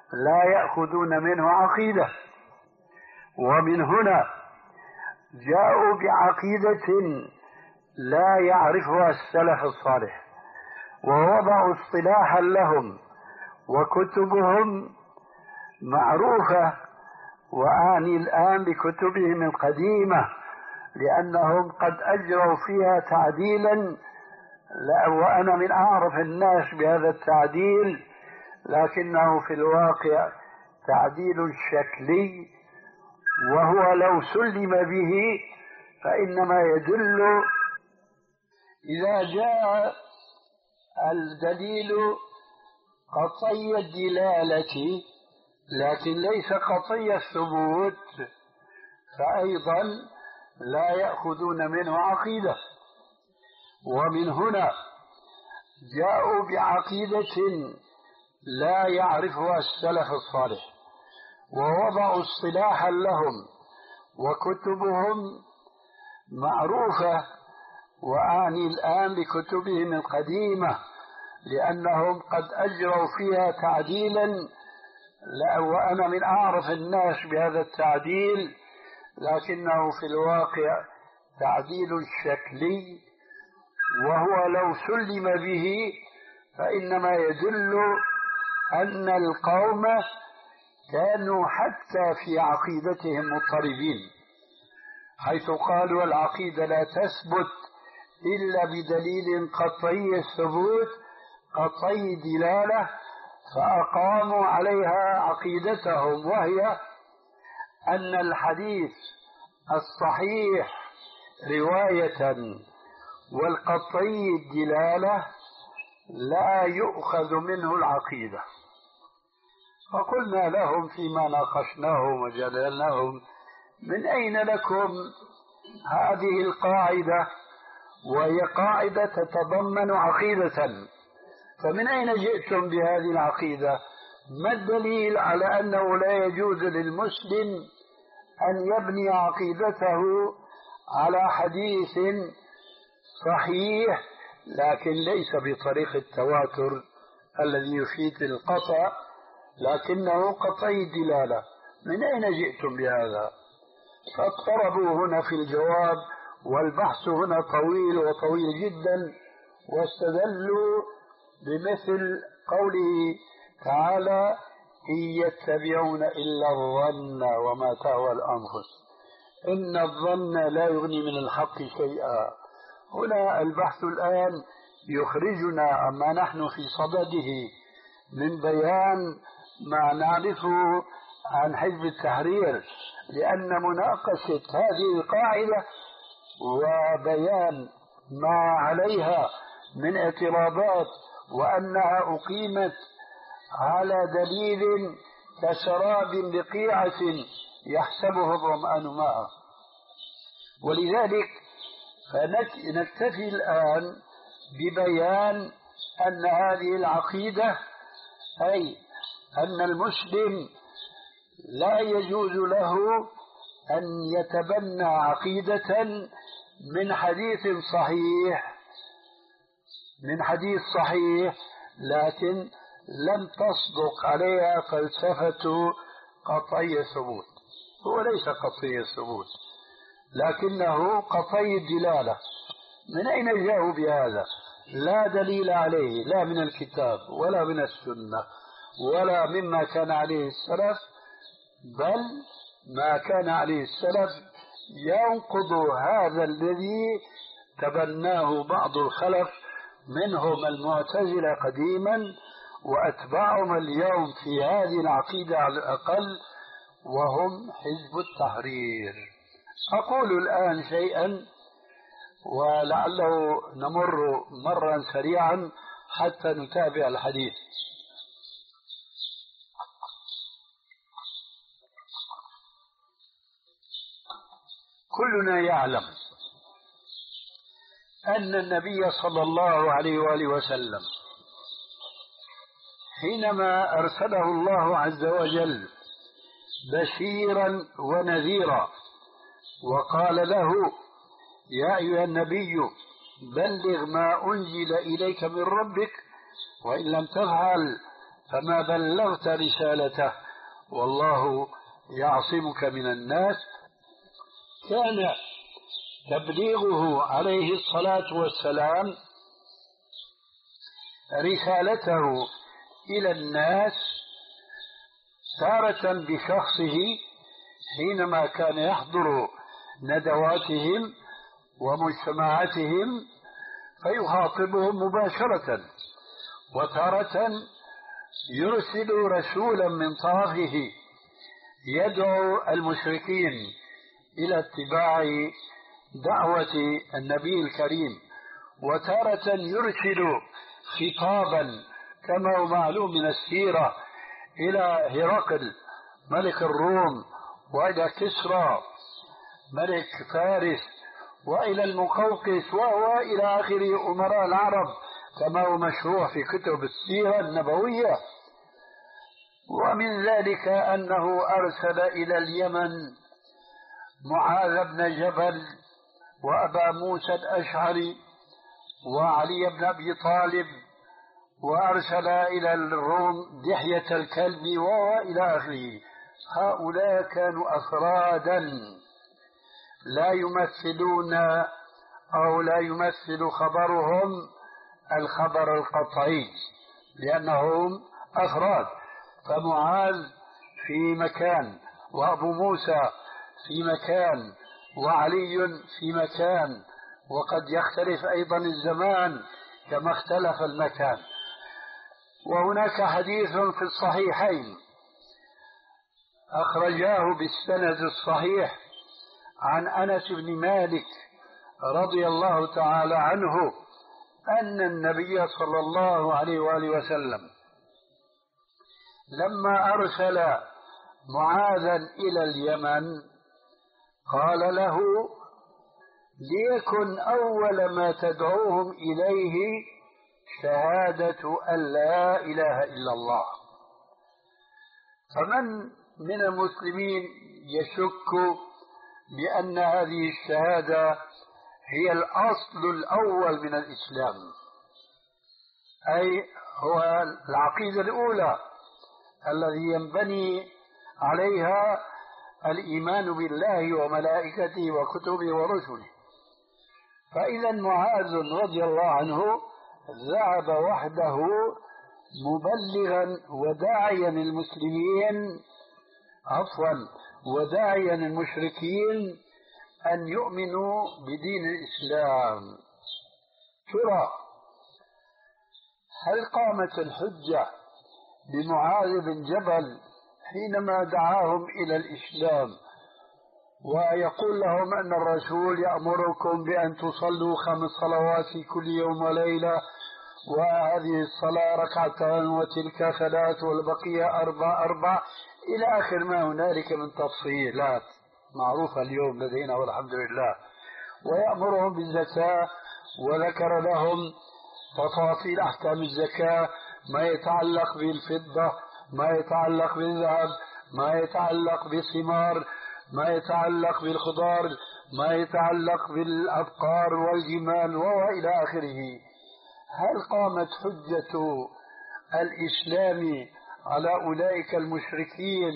لا يأخذون منه عقيدة. ومن هنا جاءوا بعقيدة لا يعرفها السلف الصالح، ووضعوا اصطلاحا لهم، وكتبهم معروفة، وأعني الآن بكتبهم القديمة، لأنهم قد أجروا فيها تعديلا، وأنا من أعرف الناس بهذا التعديل، لكنه في الواقع تعديل شكلي، وهو لو سلم به فإنما يدل إذا جاء الدليل قطعي الدلالة لكن ليس قطعي الثبوت، فأيضا لا يأخذون منه عقيدة. ومن هنا جاءوا بعقيدة لا يعرفها السلف الصالح، ووضعوا اصطلاحا لهم، وكتبهم معروفة، وأعني الآن بكتبهم القديمة، لأنهم قد أجروا فيها تعديلا، وأنا من أعرف الناس بهذا التعديل، لكنه في الواقع تعديل شكلي، وهو لو سلم به فإنما يدل أن القوم كانوا حتى في عقيدتهم مضطربين، حيث قالوا العقيدة لا تثبت إلا بدليل قطعي الثبوت قطعي دلالة، فأقاموا عليها عقيدتهم، وهي أن الحديث الصحيح رواية والقطعي الدلالة لا يؤخذ منه العقيدة. فقلنا لهم فيما ناقشناهم وجادلناهم: من أين لكم هذه القاعدة؟ وهي قاعدة تتضمن عقيدة، فمن أين جئتم بهذه العقيدة؟ ما الدليل على أنه لا يجوز للمسلم أن يبني عقيدته على حديث صحيح لكن ليس بطريق التواتر الذي يفيد القطع، لكنه قطعي الدلالة؟ من أين جئتم بهذا؟ فاضطربوا هنا في الجواب، والبحث هنا طويل وطويل جدا، واستدلوا بمثل قوله تعالى: إن يتبعون إلا الظن وما تهوى الأنفس إن الظن لا يغني من الحق شيئا. هنا البحث الآن يخرجنا عما نحن في صدده من بيان ما نعرفه عن حزب التحرير، لأن مناقشة هذه القاعدة وبيان ما عليها من اعتراضات، وأنها أقيمت على دليل كشراب بقيعة يحسبه الظمآن ماء. ولذلك فنكتفي الآن ببيان أن هذه العقيدة، أي أن المسلم لا يجوز له أن يتبنى عقيدة من حديث صحيح من حديث صحيح لكن لم تصدق عليها فلسفة قطعي الثبوت. هو ليس قطعي الثبوت لكنه قطعي الدلالة. من أين جاءوا بهذا؟ لا دليل عليه، لا من الكتاب ولا من السنة ولا مما كان عليه السلف، بل ما كان عليه السلف ينقض هذا الذي تبناه بعض الخلف، منهم المعتزلة قديما وأتباعهم اليوم في هذه العقيدة على الأقل، وهم حزب التحرير. أقول الآن شيئا ولعله نمر مرا سريعا حتى نتابع الحديث. كلنا يعلم أن النبي صلى الله عليه وآله وسلم حينما أرسله الله عز وجل بشيرا ونذيرا وقال له: يا أيها النبي بلغ ما أنزل إليك من ربك وإن لم تفعل فما بلغت رسالته والله يعصمك من الناس، كان تبليغه عليه الصلاة والسلام رسالته إلى الناس تارة بشخصه حينما كان يحضر ندواتهم ومجتمعاتهم فيخاطبهم مباشرة، وتارة يرسل رسولا من طرفه يدعو المشركين إلى اتباع دعوة النبي الكريم، وتارة يرسل خطابا كما هو معلوم من السيرة إلى هرقل ملك الروم، وإلى كسرى ملك فارس، وإلى المقوقس، وهو إلى آخر أمراء العرب كما هو مشروع في كتب السيرة النبوية. ومن ذلك أنه أرسل إلى اليمن معاذ بن جبل وأبا موسى الأشعري وعلي بن أبي طالب، وأرسل إلى الروم دحية الكلب وإلى آخره. هؤلاء كانوا أفرادا لا يمثلون أو لا يمثل خبرهم الخبر القطعي لأنهم أفراد، فمعاذ في مكان، وأبو موسى في مكان، وعلي في مكان، وقد يختلف أيضا الزمان كما اختلف المكان. وهناك حديث في الصحيحين أخرجاه بالسند الصحيح عن أنس بن مالك رضي الله تعالى عنه أن النبي صلى الله عليه وآله وسلم لما أرسل معاذا إلى اليمن قال له: ليكن أول ما تدعوهم إليه شهادة أن لا إله إلا الله. فمن من المسلمين يشك بأن هذه الشهادة هي الأصل الأول من الإسلام، أي هو العقيدة الأولى الذي ينبني عليها الإيمان بالله وملائكته وكتبه ورسله. فإذا معاذ رضي الله عنه ذهب وحده مبلغا وداعيا المسلمين عفوا وداعيا المشركين أن يؤمنوا بدين الإسلام. ترى هل قامت الحجة بمعاذ بن جبل حينما دعاهم إلى الإسلام ويقول لهم أن الرسول يأمركم بأن تصلوا خمس صلوات في كل يوم وليلة، وهذه الصلاة ركعتان وتلك ثلاث والبقية أربع أربع إلى آخر ما هنالك من تفصيلات معروفة اليوم لدينا والحمد لله، ويأمرهم بالزكاة وذكر لهم تفاصيل أحكام الزكاة، ما يتعلق بالفضة، ما يتعلق بالذهب، ما يتعلق بالثمار، ما يتعلق بالخضار، ما يتعلق بالأبقار والجمال وإلى آخره. هل قامت حجة الإسلام على أولئك المشركين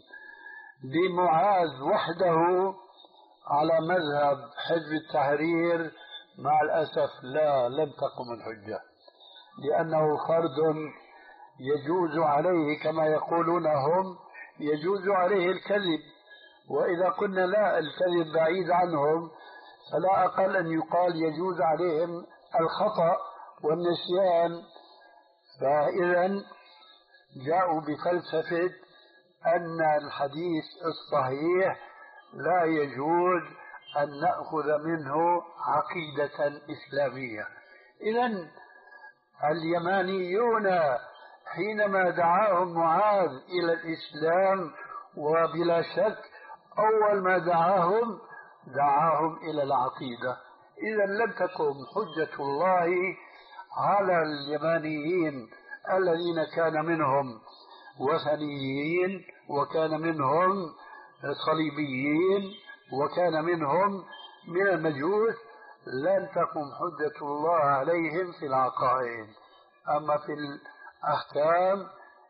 بمعاذ وحده على مذهب حزب التحرير؟ مع الأسف لا، لم تقم الحجة، لأنه فرد يجوز عليه كما يقولون هم يجوز عليه الكذب، وإذا قلنا لا، الكذب بعيد عنهم، فلا أقل أن يقال يجوز عليهم الخطأ والنسيان. فإذا جاءوا بفلسفة أن الحديث الصحيح لا يجوز أن نأخذ منه عقيدة إسلامية. إذن اليمانيون حينما دعاهم معاذ إلى الإسلام، وبلا شك أول ما دعاهم دعاهم إلى العقيدة. إذن لم تكن حجة الله على اليمانيين الذين كان منهم وثنيين، وكان منهم صليبيين، وكان منهم من المجوس، لن تقم حجة الله عليهم في العقائد. أما في الأحكام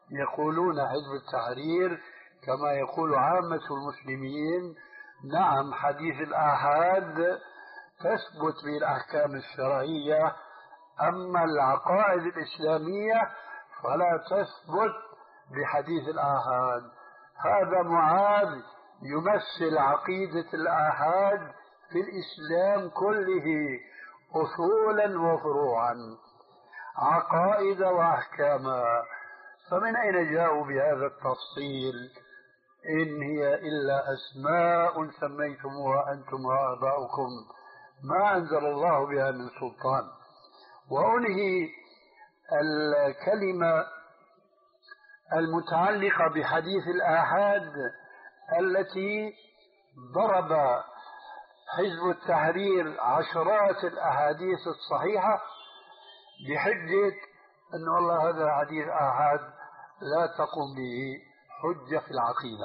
يقولون حزب التحرير كما يقول عامة المسلمين نعم حديث الآحاد تثبت به الأحكام الشرعية، أما العقائد الإسلامية فلا تثبت بحديث الآحاد. هذا معاذ يمثل عقيدة الآحاد في الإسلام كله أصولا وفروعا، عقائد وأحكاما. فمن أين جاءوا بهذا التفصيل؟ إن هي إلا أسماء سميتموها أنتم وآباؤكم ما أنزل الله بها من سلطان. وأنهي الكلمة المتعلقة بحديث الآحاد التي ضرب حزب التحرير عشرات الأحاديث الصحيحة بحجة أن والله هذا حديث آحاد لا تقوم به حجة في العقيدة.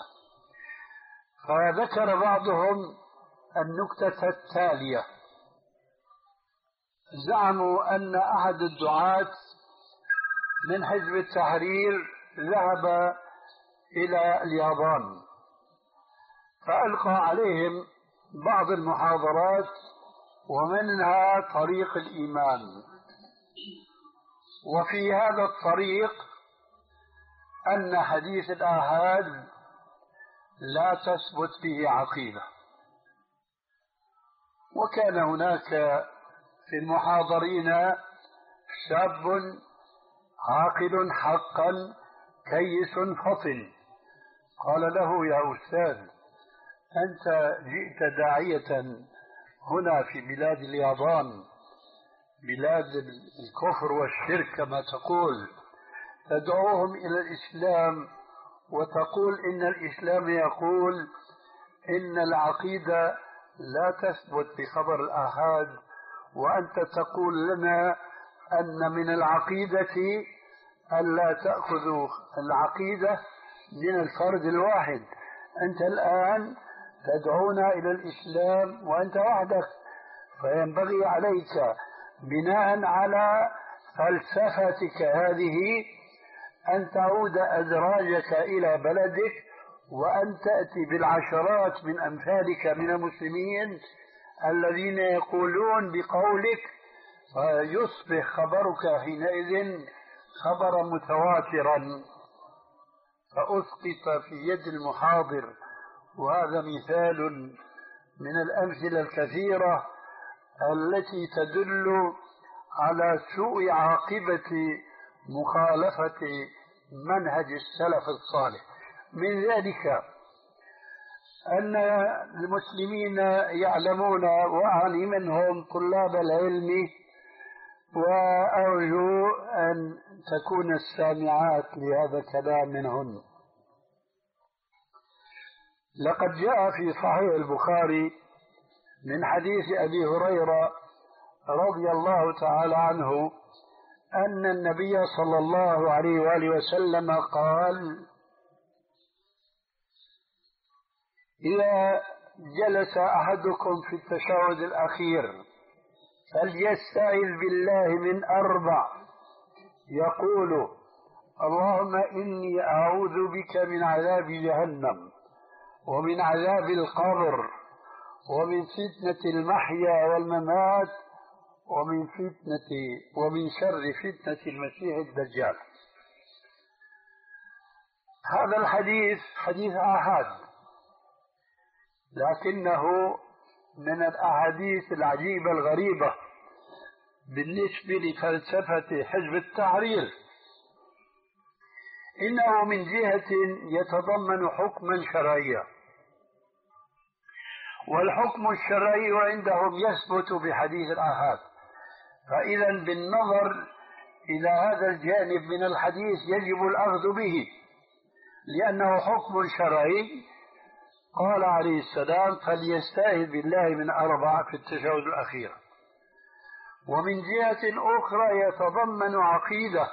فذكر بعضهم النكتة التالية: زعموا أن أحد الدعاة من حزب التحرير ذهب إلى اليابان فألقى عليهم بعض المحاضرات ومنها طريق الإيمان، وفي هذا الطريق أن حديث الآحاد لا تثبت به عقيدة. وكان هناك في المحاضرين شاب عاقل حقا كيس فطن قال له: يا أستاذ، أنت جئت داعية هنا في بلاد اليابان، بلاد الكفر والشرك كما تقول، تدعوهم إلى الإسلام وتقول إن الإسلام يقول إن العقيدة لا تثبت بخبر الآحاد، وأنت تقول لنا أن من العقيدة ألا تأخذوا العقيدة من الفرد الواحد. أنت الآن تدعونا إلى الإسلام وأنت وحدك، فينبغي عليك بناء على فلسفتك هذه أن تعود أدراجك إلى بلدك وأن تأتي بالعشرات من أمثالك من المسلمين الذين يقولون بقولك، فيصبح خبرك حينئذ خبرا متواترا. فأسقط في يد المحاضر، وهذا مثال من الأمثلة الكثيرة التي تدل على سوء عاقبة مخالفة منهج السلف الصالح. من ذلك أن المسلمين يعلمون، وأعني منهم طلاب العلم، وأرجو أن تكون السامعات لهذا الكلام منهن. لقد جاء في صحيح البخاري من حديث أبي هريرة رضي الله تعالى عنه أن النبي صلى الله عليه وآله وسلم قال: إذا جلس أحدكم في التشهد الأخير فليستعذ بالله من أربع، يقول: اللهم إني أعوذ بك من عذاب جهنم ومن عذاب القبر ومن فتنة المحيا والممات ومن فتنة ومن شر فتنة المسيح الدجال. هذا الحديث حديث آحاد، لكنه من الأحاديث العجيبة الغريبة بالنسبة لفلسفة حزب التحرير. إنه من جهة يتضمن حكما شرعيا، والحكم الشرعي عندهم يثبت بحديث الآحاد، فإذا بالنظر إلى هذا الجانب من الحديث يجب الأخذ به، لأنه حكم شرعي. قال عليه السلام: فليستعذ بالله من أربع في التشهد الأخير. ومن جهة أخرى يتضمن عقيدة،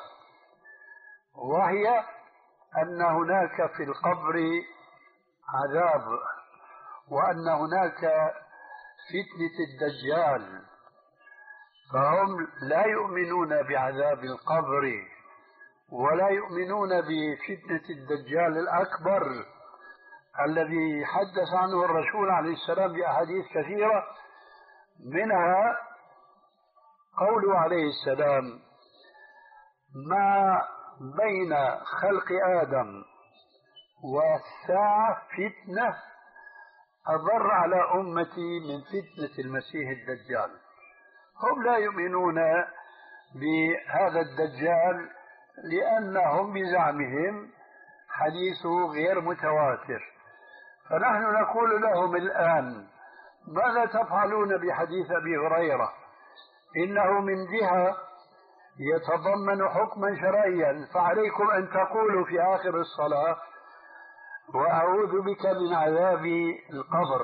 وهي أن هناك في القبر عذاب، وأن هناك فتنة الدجال، فهم لا يؤمنون بعذاب القبر ولا يؤمنون بفتنة الدجال الأكبر الذي حدث عنه الرسول عليه السلام بأحاديث كثيرة، منها قوله عليه السلام: ما بين خلق آدم والساعة فتنة أضر على أمتي من فتنة المسيح الدجال. هم لا يؤمنون بهذا الدجال لأنهم بزعمهم حديثه غير متواتر، فنحن نقول لهم الآن: ماذا تفعلون بحديث أبي هريرة؟ إنه من جهة يتضمن حكما شرعيا، فعليكم أن تقولوا في آخر الصلاة: وأعوذ بك من عذاب القبر.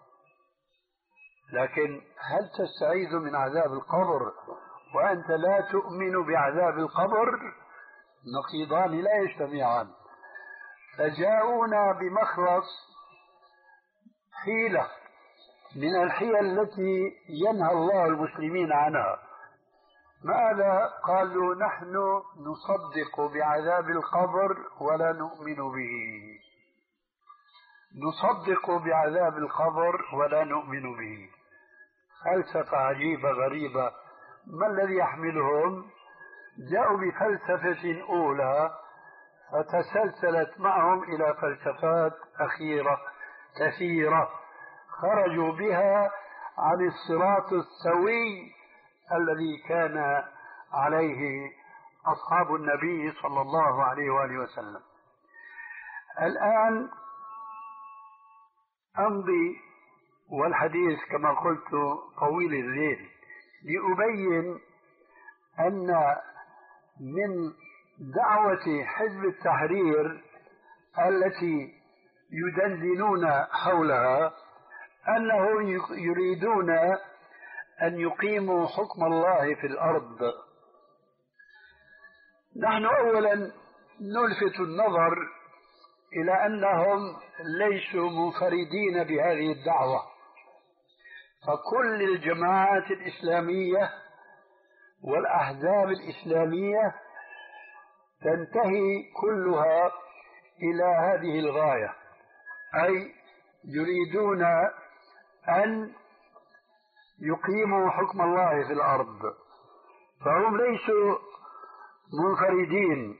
لكن هل تستعيذ من عذاب القبر وأنت لا تؤمن بعذاب القبر؟ نقيضان لا يجتمعان. فجاءونا بمخلص حيلة من الحيل التي ينهى الله المسلمين عنها. ماذا قالوا؟ نحن نصدق بعذاب القبر ولا نؤمن به. نصدق بعذاب القبر ولا نؤمن به. فلسفة عجيبة غريبة. ما الذي يحملهم؟ جاءوا بفلسفة أولى فتسلسلت معهم إلى فلسفات أخيرة كثيرة خرجوا بها عن الصراط السوي الذي كان عليه أصحاب النبي صلى الله عليه وآله وسلم. الآن أمضي والحديث كما قلت طويل الليل لأبين أن من دعوة حزب التحرير التي يدندنون حولها أنهم يريدون أن يقيموا حكم الله في الأرض. نحن أولا نلفت النظر إلى أنهم ليسوا منفردين بهذه الدعوة، فكل الجماعات الإسلامية والأحزاب الإسلامية تنتهي كلها إلى هذه الغاية، أي يريدون أن يقيموا حكم الله في الأرض، فهم ليسوا منفردين.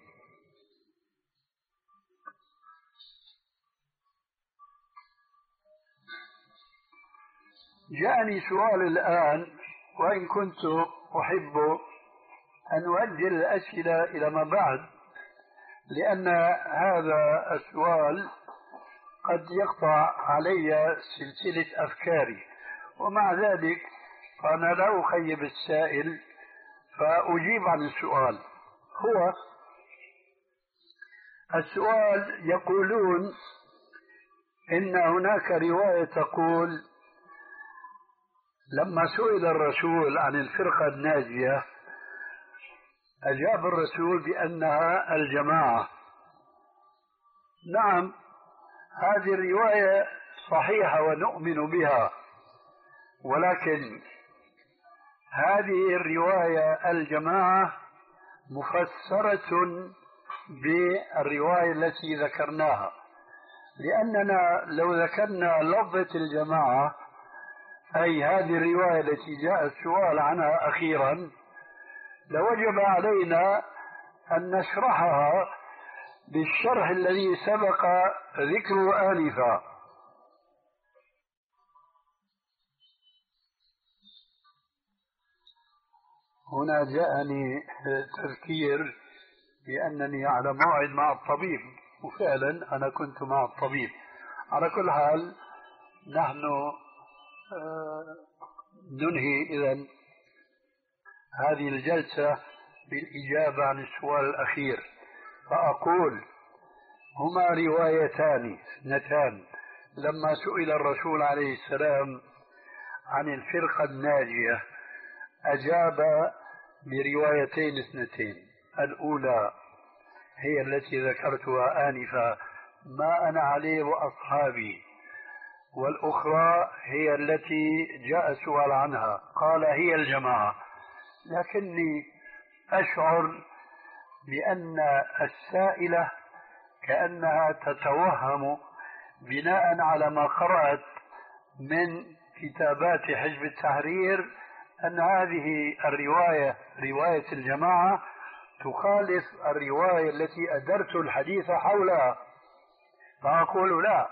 جاءني سؤال الآن، وإن كنت أحب أن أؤجل الأسئلة إلى ما بعد، لأن هذا السؤال قد يقطع علي سلسلة أفكاري، ومع ذلك فأنا لا أخيب السائل فأجيب عن السؤال. هو السؤال يقولون إن هناك رواية تقول لما سئل الرسول عن الفرقة الناجية أجاب الرسول بأنها الجماعة. نعم، هذه الرواية صحيحة ونؤمن بها، ولكن هذه الرواية الجماعة مفسرة بالرواية التي ذكرناها، لأننا لو ذكرنا لفظة الجماعة أي هذه الرواية التي جاء السؤال عنها أخيرا لوجب علينا أن نشرحها بالشرح الذي سبق ذكره آنفا. هنا جاءني تذكير بأنني على موعد مع الطبيب، وفعلا أنا كنت مع الطبيب. على كل حال نحن ننهي إذن هذه الجلسة بالإجابة عن السؤال الأخير، فأقول هما روايتان اثنتان. لما سئل الرسول عليه السلام عن الفرقة الناجية أجاب بروايتين اثنتين. الأولى هي التي ذكرتها آنفا، ما أنا عليه وأصحابي، والأخرى هي التي جاء السؤال عنها قال هي الجماعة. لكني أشعر لأن السائلة كأنها تتوهم بناء على ما قرأت من كتابات حزب التحرير أن هذه الرواية رواية الجماعة تخالف الرواية التي أدرت الحديث حولها، فأقول لا.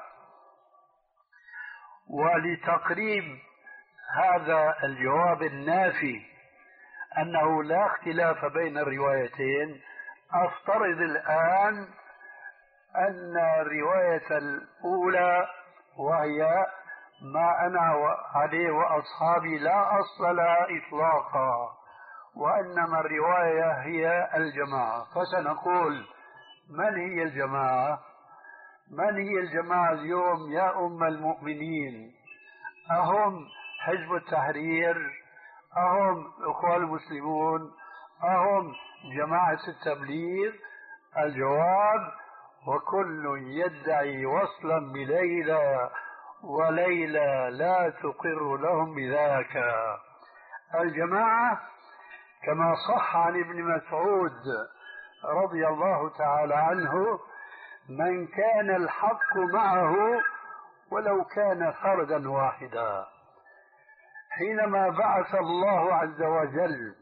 ولتقريب هذا الجواب النافي أنه لا اختلاف بين الروايتين، أفترض الآن أن الرواية الأولى وهي ما أنا عليه وأصحابي لا أصل لها إطلاقا، وإنما الرواية هي الجماعة، فسنقول من هي الجماعة؟ من هي الجماعة اليوم يا أم المؤمنين؟ أهم حزب التحرير؟ أهم الإخوان المسلمون؟ أهم جماعة التبليغ؟ الجواب: وكل يدعي وصلا بليلى وليلى لا تقر لهم بذاك. الجماعة كما صح عن ابن مسعود رضي الله تعالى عنه: من كان الحق معه ولو كان فردا واحدا. حينما بعث الله عز وجل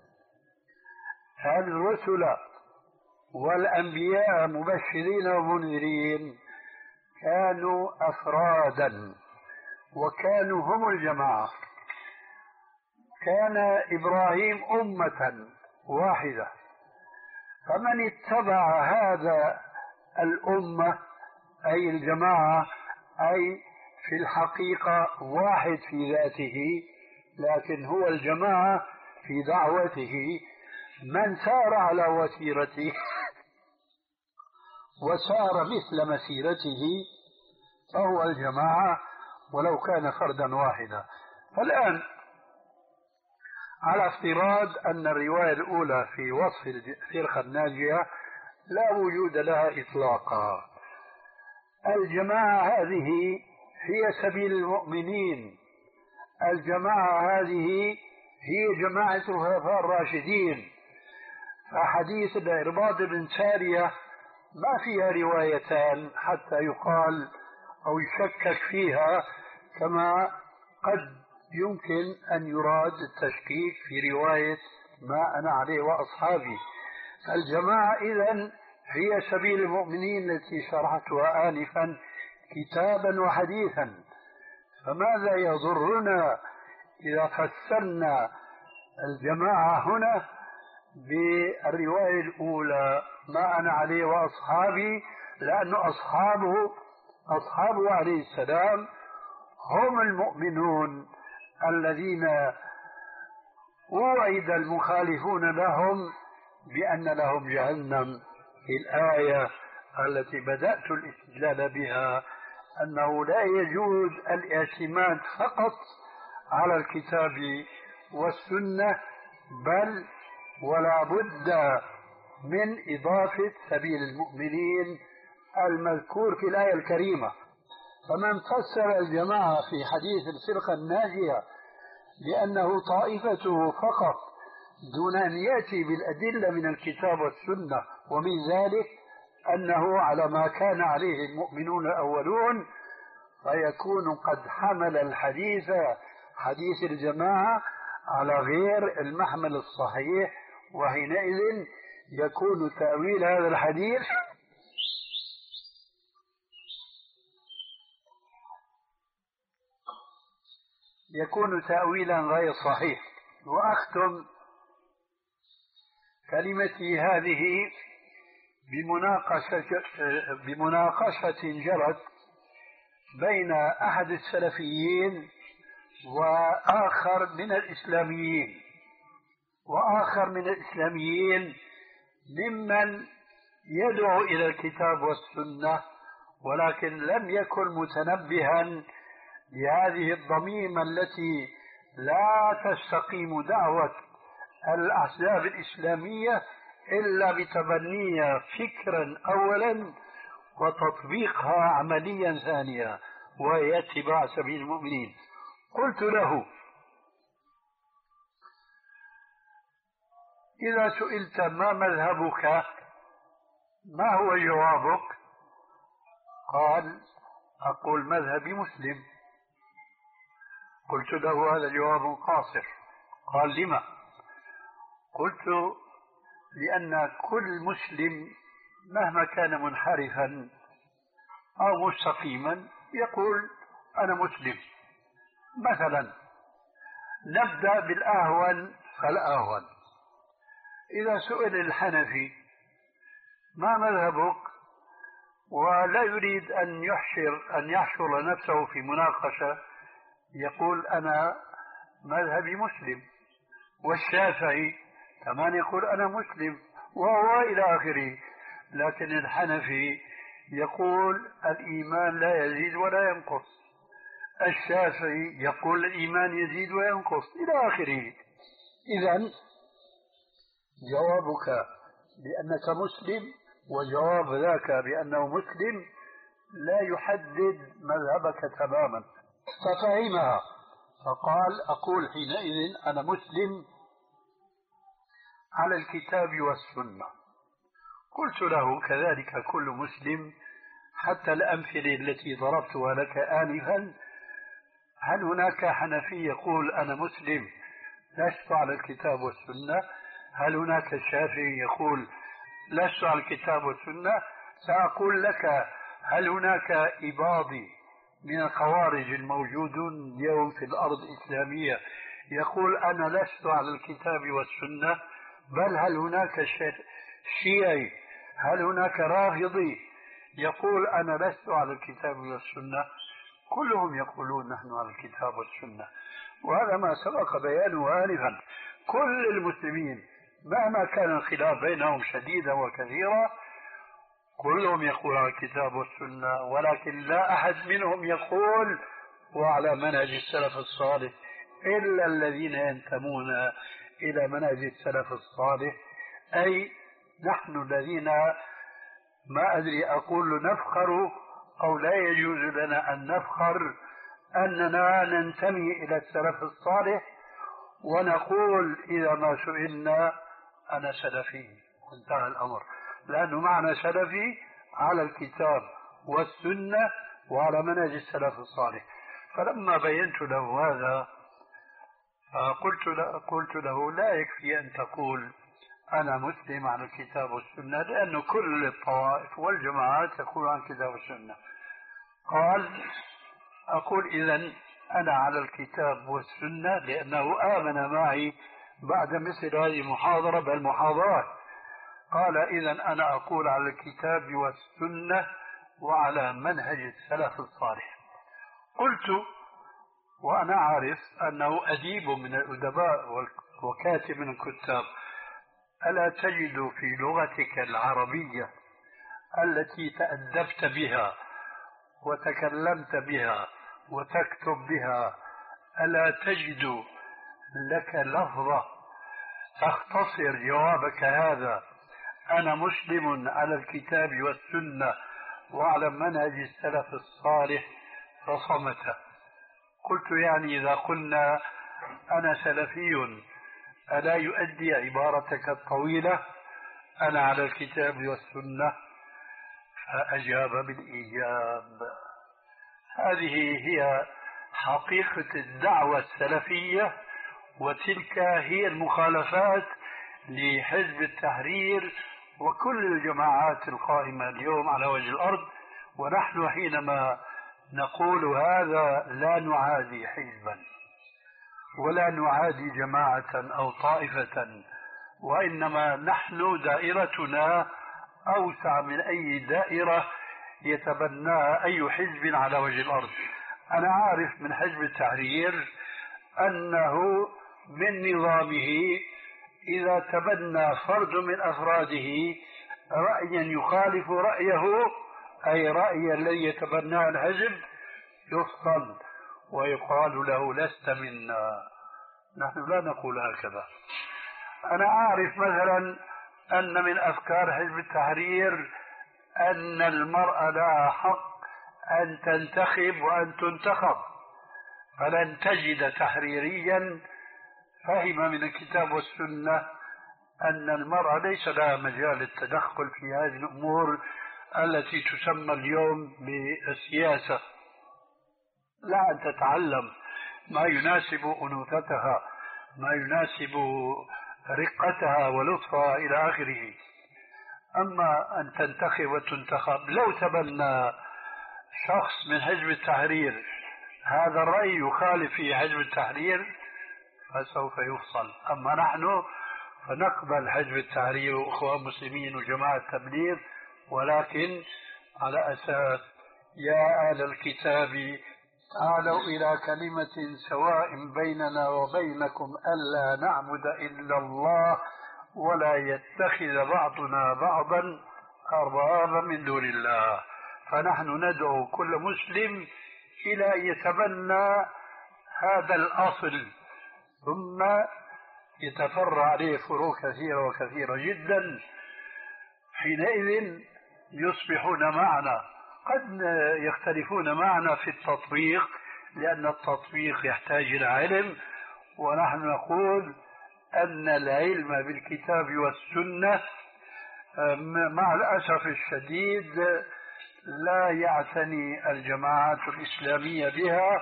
الرسل والأنبياء مبشرين ومنذرين كانوا أفرادا وكانوا هم الجماعة. كان إبراهيم أمة واحدة، فمن اتبع هذا الأمة أي الجماعة، أي في الحقيقة واحد في ذاته لكن هو الجماعة في دعوته، من سار على وتيرته وسار مثل مسيرته فهو الجماعة ولو كان فردا واحدا. فالآن على افتراض أن الرواية الأولى في وصف الفرقة الناجية لا وجود لها إطلاقا، الجماعة هذه هي سبيل المؤمنين، الجماعة هذه هي جماعة الخلفاء الراشدين. فحديث الإرباض بن سارية ما فيها روايتان حتى يقال أو يشكك فيها، كما قد يمكن أن يراد التشكيك في رواية ما أنا عليه وأصحابي. الجماعة إذن هي سبيل المؤمنين التي شرحتها آنفا كتابا وحديثا، فماذا يضرنا إذا فسرنا الجماعة هنا بالرواية الأولى ما أنا عليه وأصحابي، لأن أصحابه أصحابه عليه السلام هم المؤمنون الذين وعد المخالفون لهم بأن لهم جهنم. في الآية التي بدأت الاستدلال بها أنه لا يجوز الاعتماد فقط على الكتاب والسنة، بل ولا بد من إضافة سبيل المؤمنين المذكور في الآية الكريمة. فمن فسر الجماعة في حديث الفرقة الناجية لأنه طائفته فقط دون أن يأتي بالأدلة من الكتاب والسنة، ومن ذلك أنه على ما كان عليه المؤمنون الأولون، فيكون قد حمل الحديث حديث الجماعة على غير المحمل الصحيح، وحينئذ يكون تأويل هذا الحديث يكون تأويلا غير صحيح. وأختم كلمتي هذه بمناقشة, بمناقشة جرت بين أحد السلفيين وآخر من الإسلاميين وآخر من الإسلاميين ممن يدعو إلى الكتاب والسنة، ولكن لم يكن متنبها لهذه الضميمة التي لا تستقيم دعوة الأحزاب الإسلامية إلا بتبنيها فكرا أولا وتطبيقها عمليا ثانيا، وهي اتباع سبيل المؤمنين. قلت له: إذا سئلت ما مذهبك ما هو جوابك؟ قال: أقول مذهبي مسلم. قلت له: هذا جواب قاصر. قال: لما؟ قلت: لأن كل مسلم مهما كان منحرفا أو مستقيما يقول أنا مسلم. مثلا نبدأ بالأهون فالأهون. إذا سئل الحنفي ما مذهبك ولا يريد أن يحشر أن يحشر نفسه في مناقشة يقول أنا مذهبي مسلم. والشافعي كمان يقول أنا مسلم، وهو إلى آخره. لكن الحنفي يقول الإيمان لا يزيد ولا ينقص، الشافعي يقول الإيمان يزيد وينقص إلى آخره. إذن جوابك بأنك مسلم وجواب ذاك بأنه مسلم لا يحدد مذهبك تماما. ففهمها فقال: أقول حينئذ أنا مسلم على الكتاب والسنة. قلت له: كذلك كل مسلم، حتى الأمثلة التي ضربتها لك آنفا، هل هناك حنفي يقول أنا مسلم لست على الكتاب والسنة؟ هل هناك شافعي يقول لست على الكتاب والسنة؟ سأقول لك: هل هناك إباضي من الخوارج الموجودون اليوم في الأرض الإسلامية يقول أنا لست على الكتاب والسنة؟ بل هل هناك شيعي، هل هناك رافضي يقول أنا لست على الكتاب والسنة؟ كلهم يقولون نحن على الكتاب والسنة، وهذا ما سبق بيانه آنفا. كل المسلمين مهما كان الخلاف بينهم شديدا وكثيرا كلهم يقول على الكتاب والسنة، ولكن لا أحد منهم يقول وعلى منهج السلف الصالح إلا الذين ينتمون إلى منهج السلف الصالح، أي نحن الذين ما أدري أقول نفخر أو لا يجوز لنا أن نفخر أننا ننتمي إلى السلف الصالح، ونقول إذا ما سئلنا أنا سلفي وانتهى الأمر، لأنه معنى سلفي على الكتاب والسنة وعلى منهج السلف الصالح. فلما بينت له هذا قلت له, قلت له لا يكفي أن تقول أنا مسلم على الكتاب والسنة، لأن كل الطوائف والجماعات يقول عن الكتاب والسنة. قال: أقول إذن أنا على الكتاب والسنة، لأنه آمن معي بعد مثل هذه المحاضرة بل محاضرات. قال: إذن أنا أقول على الكتاب والسنة وعلى منهج السلف الصالح. قلت: وأنا عارف أنه أديب من الأدباء وكاتب من الكتاب، ألا تجد في لغتك العربية التي تأدبت بها وتكلمت بها وتكتب بها، ألا تجد لك لفظة تختصر جوابك هذا أنا مسلم على الكتاب والسنة وعلى منهج السلف الصالح؟ فصمت. قلت: يعني إذا قلنا أنا سلفي ألا يؤدي عبارتك الطويلة أنا على الكتاب والسنة؟ فأجاب بالإيجاب. هذه هي حقيقة الدعوة السلفية، وتلك هي المخالفات لحزب التحرير وكل الجماعات القائمة اليوم على وجه الأرض. ونحن حينما نقول هذا لا نعادي حزبا ولا نعادي جماعة أو طائفة، وإنما نحن دائرتنا أوسع من أي دائرة يتبناها أي حزب على وجه الأرض. أنا عارف من حزب التحرير أنه من نظامه إذا تبنى فرد من أفراده رأيا يخالف رأيه، أي رأي الذي يتبناه الحزب، يفصل ويقال له لست منا. نحن لا نقول هكذا. أنا أعرف مثلا أن من أفكار حزب التحرير أن المرأة لها حق أن تنتخب وأن تنتخب، فلن تجد تحريريا فهم من الكتاب والسنة أن المرأة ليس لها مجال للتدخل في هذه الأمور التي تسمى اليوم بالسياسة، لا، أن تتعلم ما يناسب أنوثتها، ما يناسب رقتها ولطفها إلى آخره. أما أن تنتخب وتنتخب، لو تبنى شخص من حزب التحرير هذا الرأي يخالف في حزب التحرير فسوف يفصل. أما نحن فنقبل حزب التحرير وأخوان مسلمين وجماعة تبليغ، ولكن على أساس يا أهل الكتاب تعالوا إلى كلمة سواء بيننا وبينكم ألا نعبد إلا الله ولا يتخذ بعضنا بعضا أربابا من دون الله. فنحن ندعو كل مسلم إلى أن يتبنى هذا الأصل، ثم يتفرع عليه فروع كثيرة وكثيرة جدا. حينئذ يصبحون معنا، قد يختلفون معنا في التطبيق لأن التطبيق يحتاج إلى علم، ونحن نقول أن العلم بالكتاب والسنة مع الأسف الشديد لا يعتني الجماعات الإسلامية بها،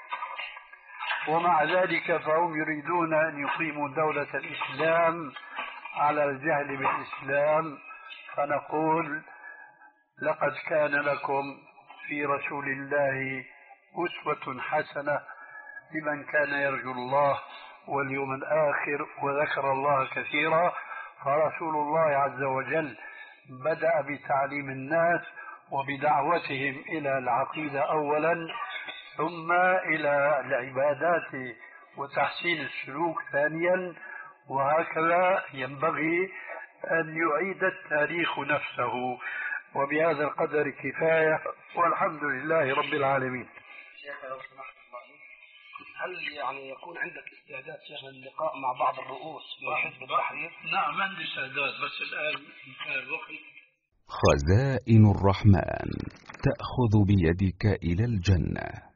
ومع ذلك فهم يريدون أن يقيموا دولة الإسلام على الجهل بالإسلام. فنقول لقد كان لكم في رسول الله أسوة حسنة لمن كان يرجو الله واليوم الآخر وذكر الله كثيرا. فرسول الله عز وجل بدأ بتعليم الناس وبدعوتهم إلى العقيدة أولا، ثم إلى العبادات وتحسين السلوك ثانيا، وهكذا ينبغي أن يعيد التاريخ نفسه. وبهذا القدر كفاية، والحمد لله رب العالمين. شيخ لو سمحت الله، هل يعني يكون عندك استعداد شيخ للقاء مع بعض الرؤوس من حزب التحرير؟ نعم عندي استعداد، بس الآن انتهى الوقت. خزائن الرحمن تأخذ بيدك إلى الجنة.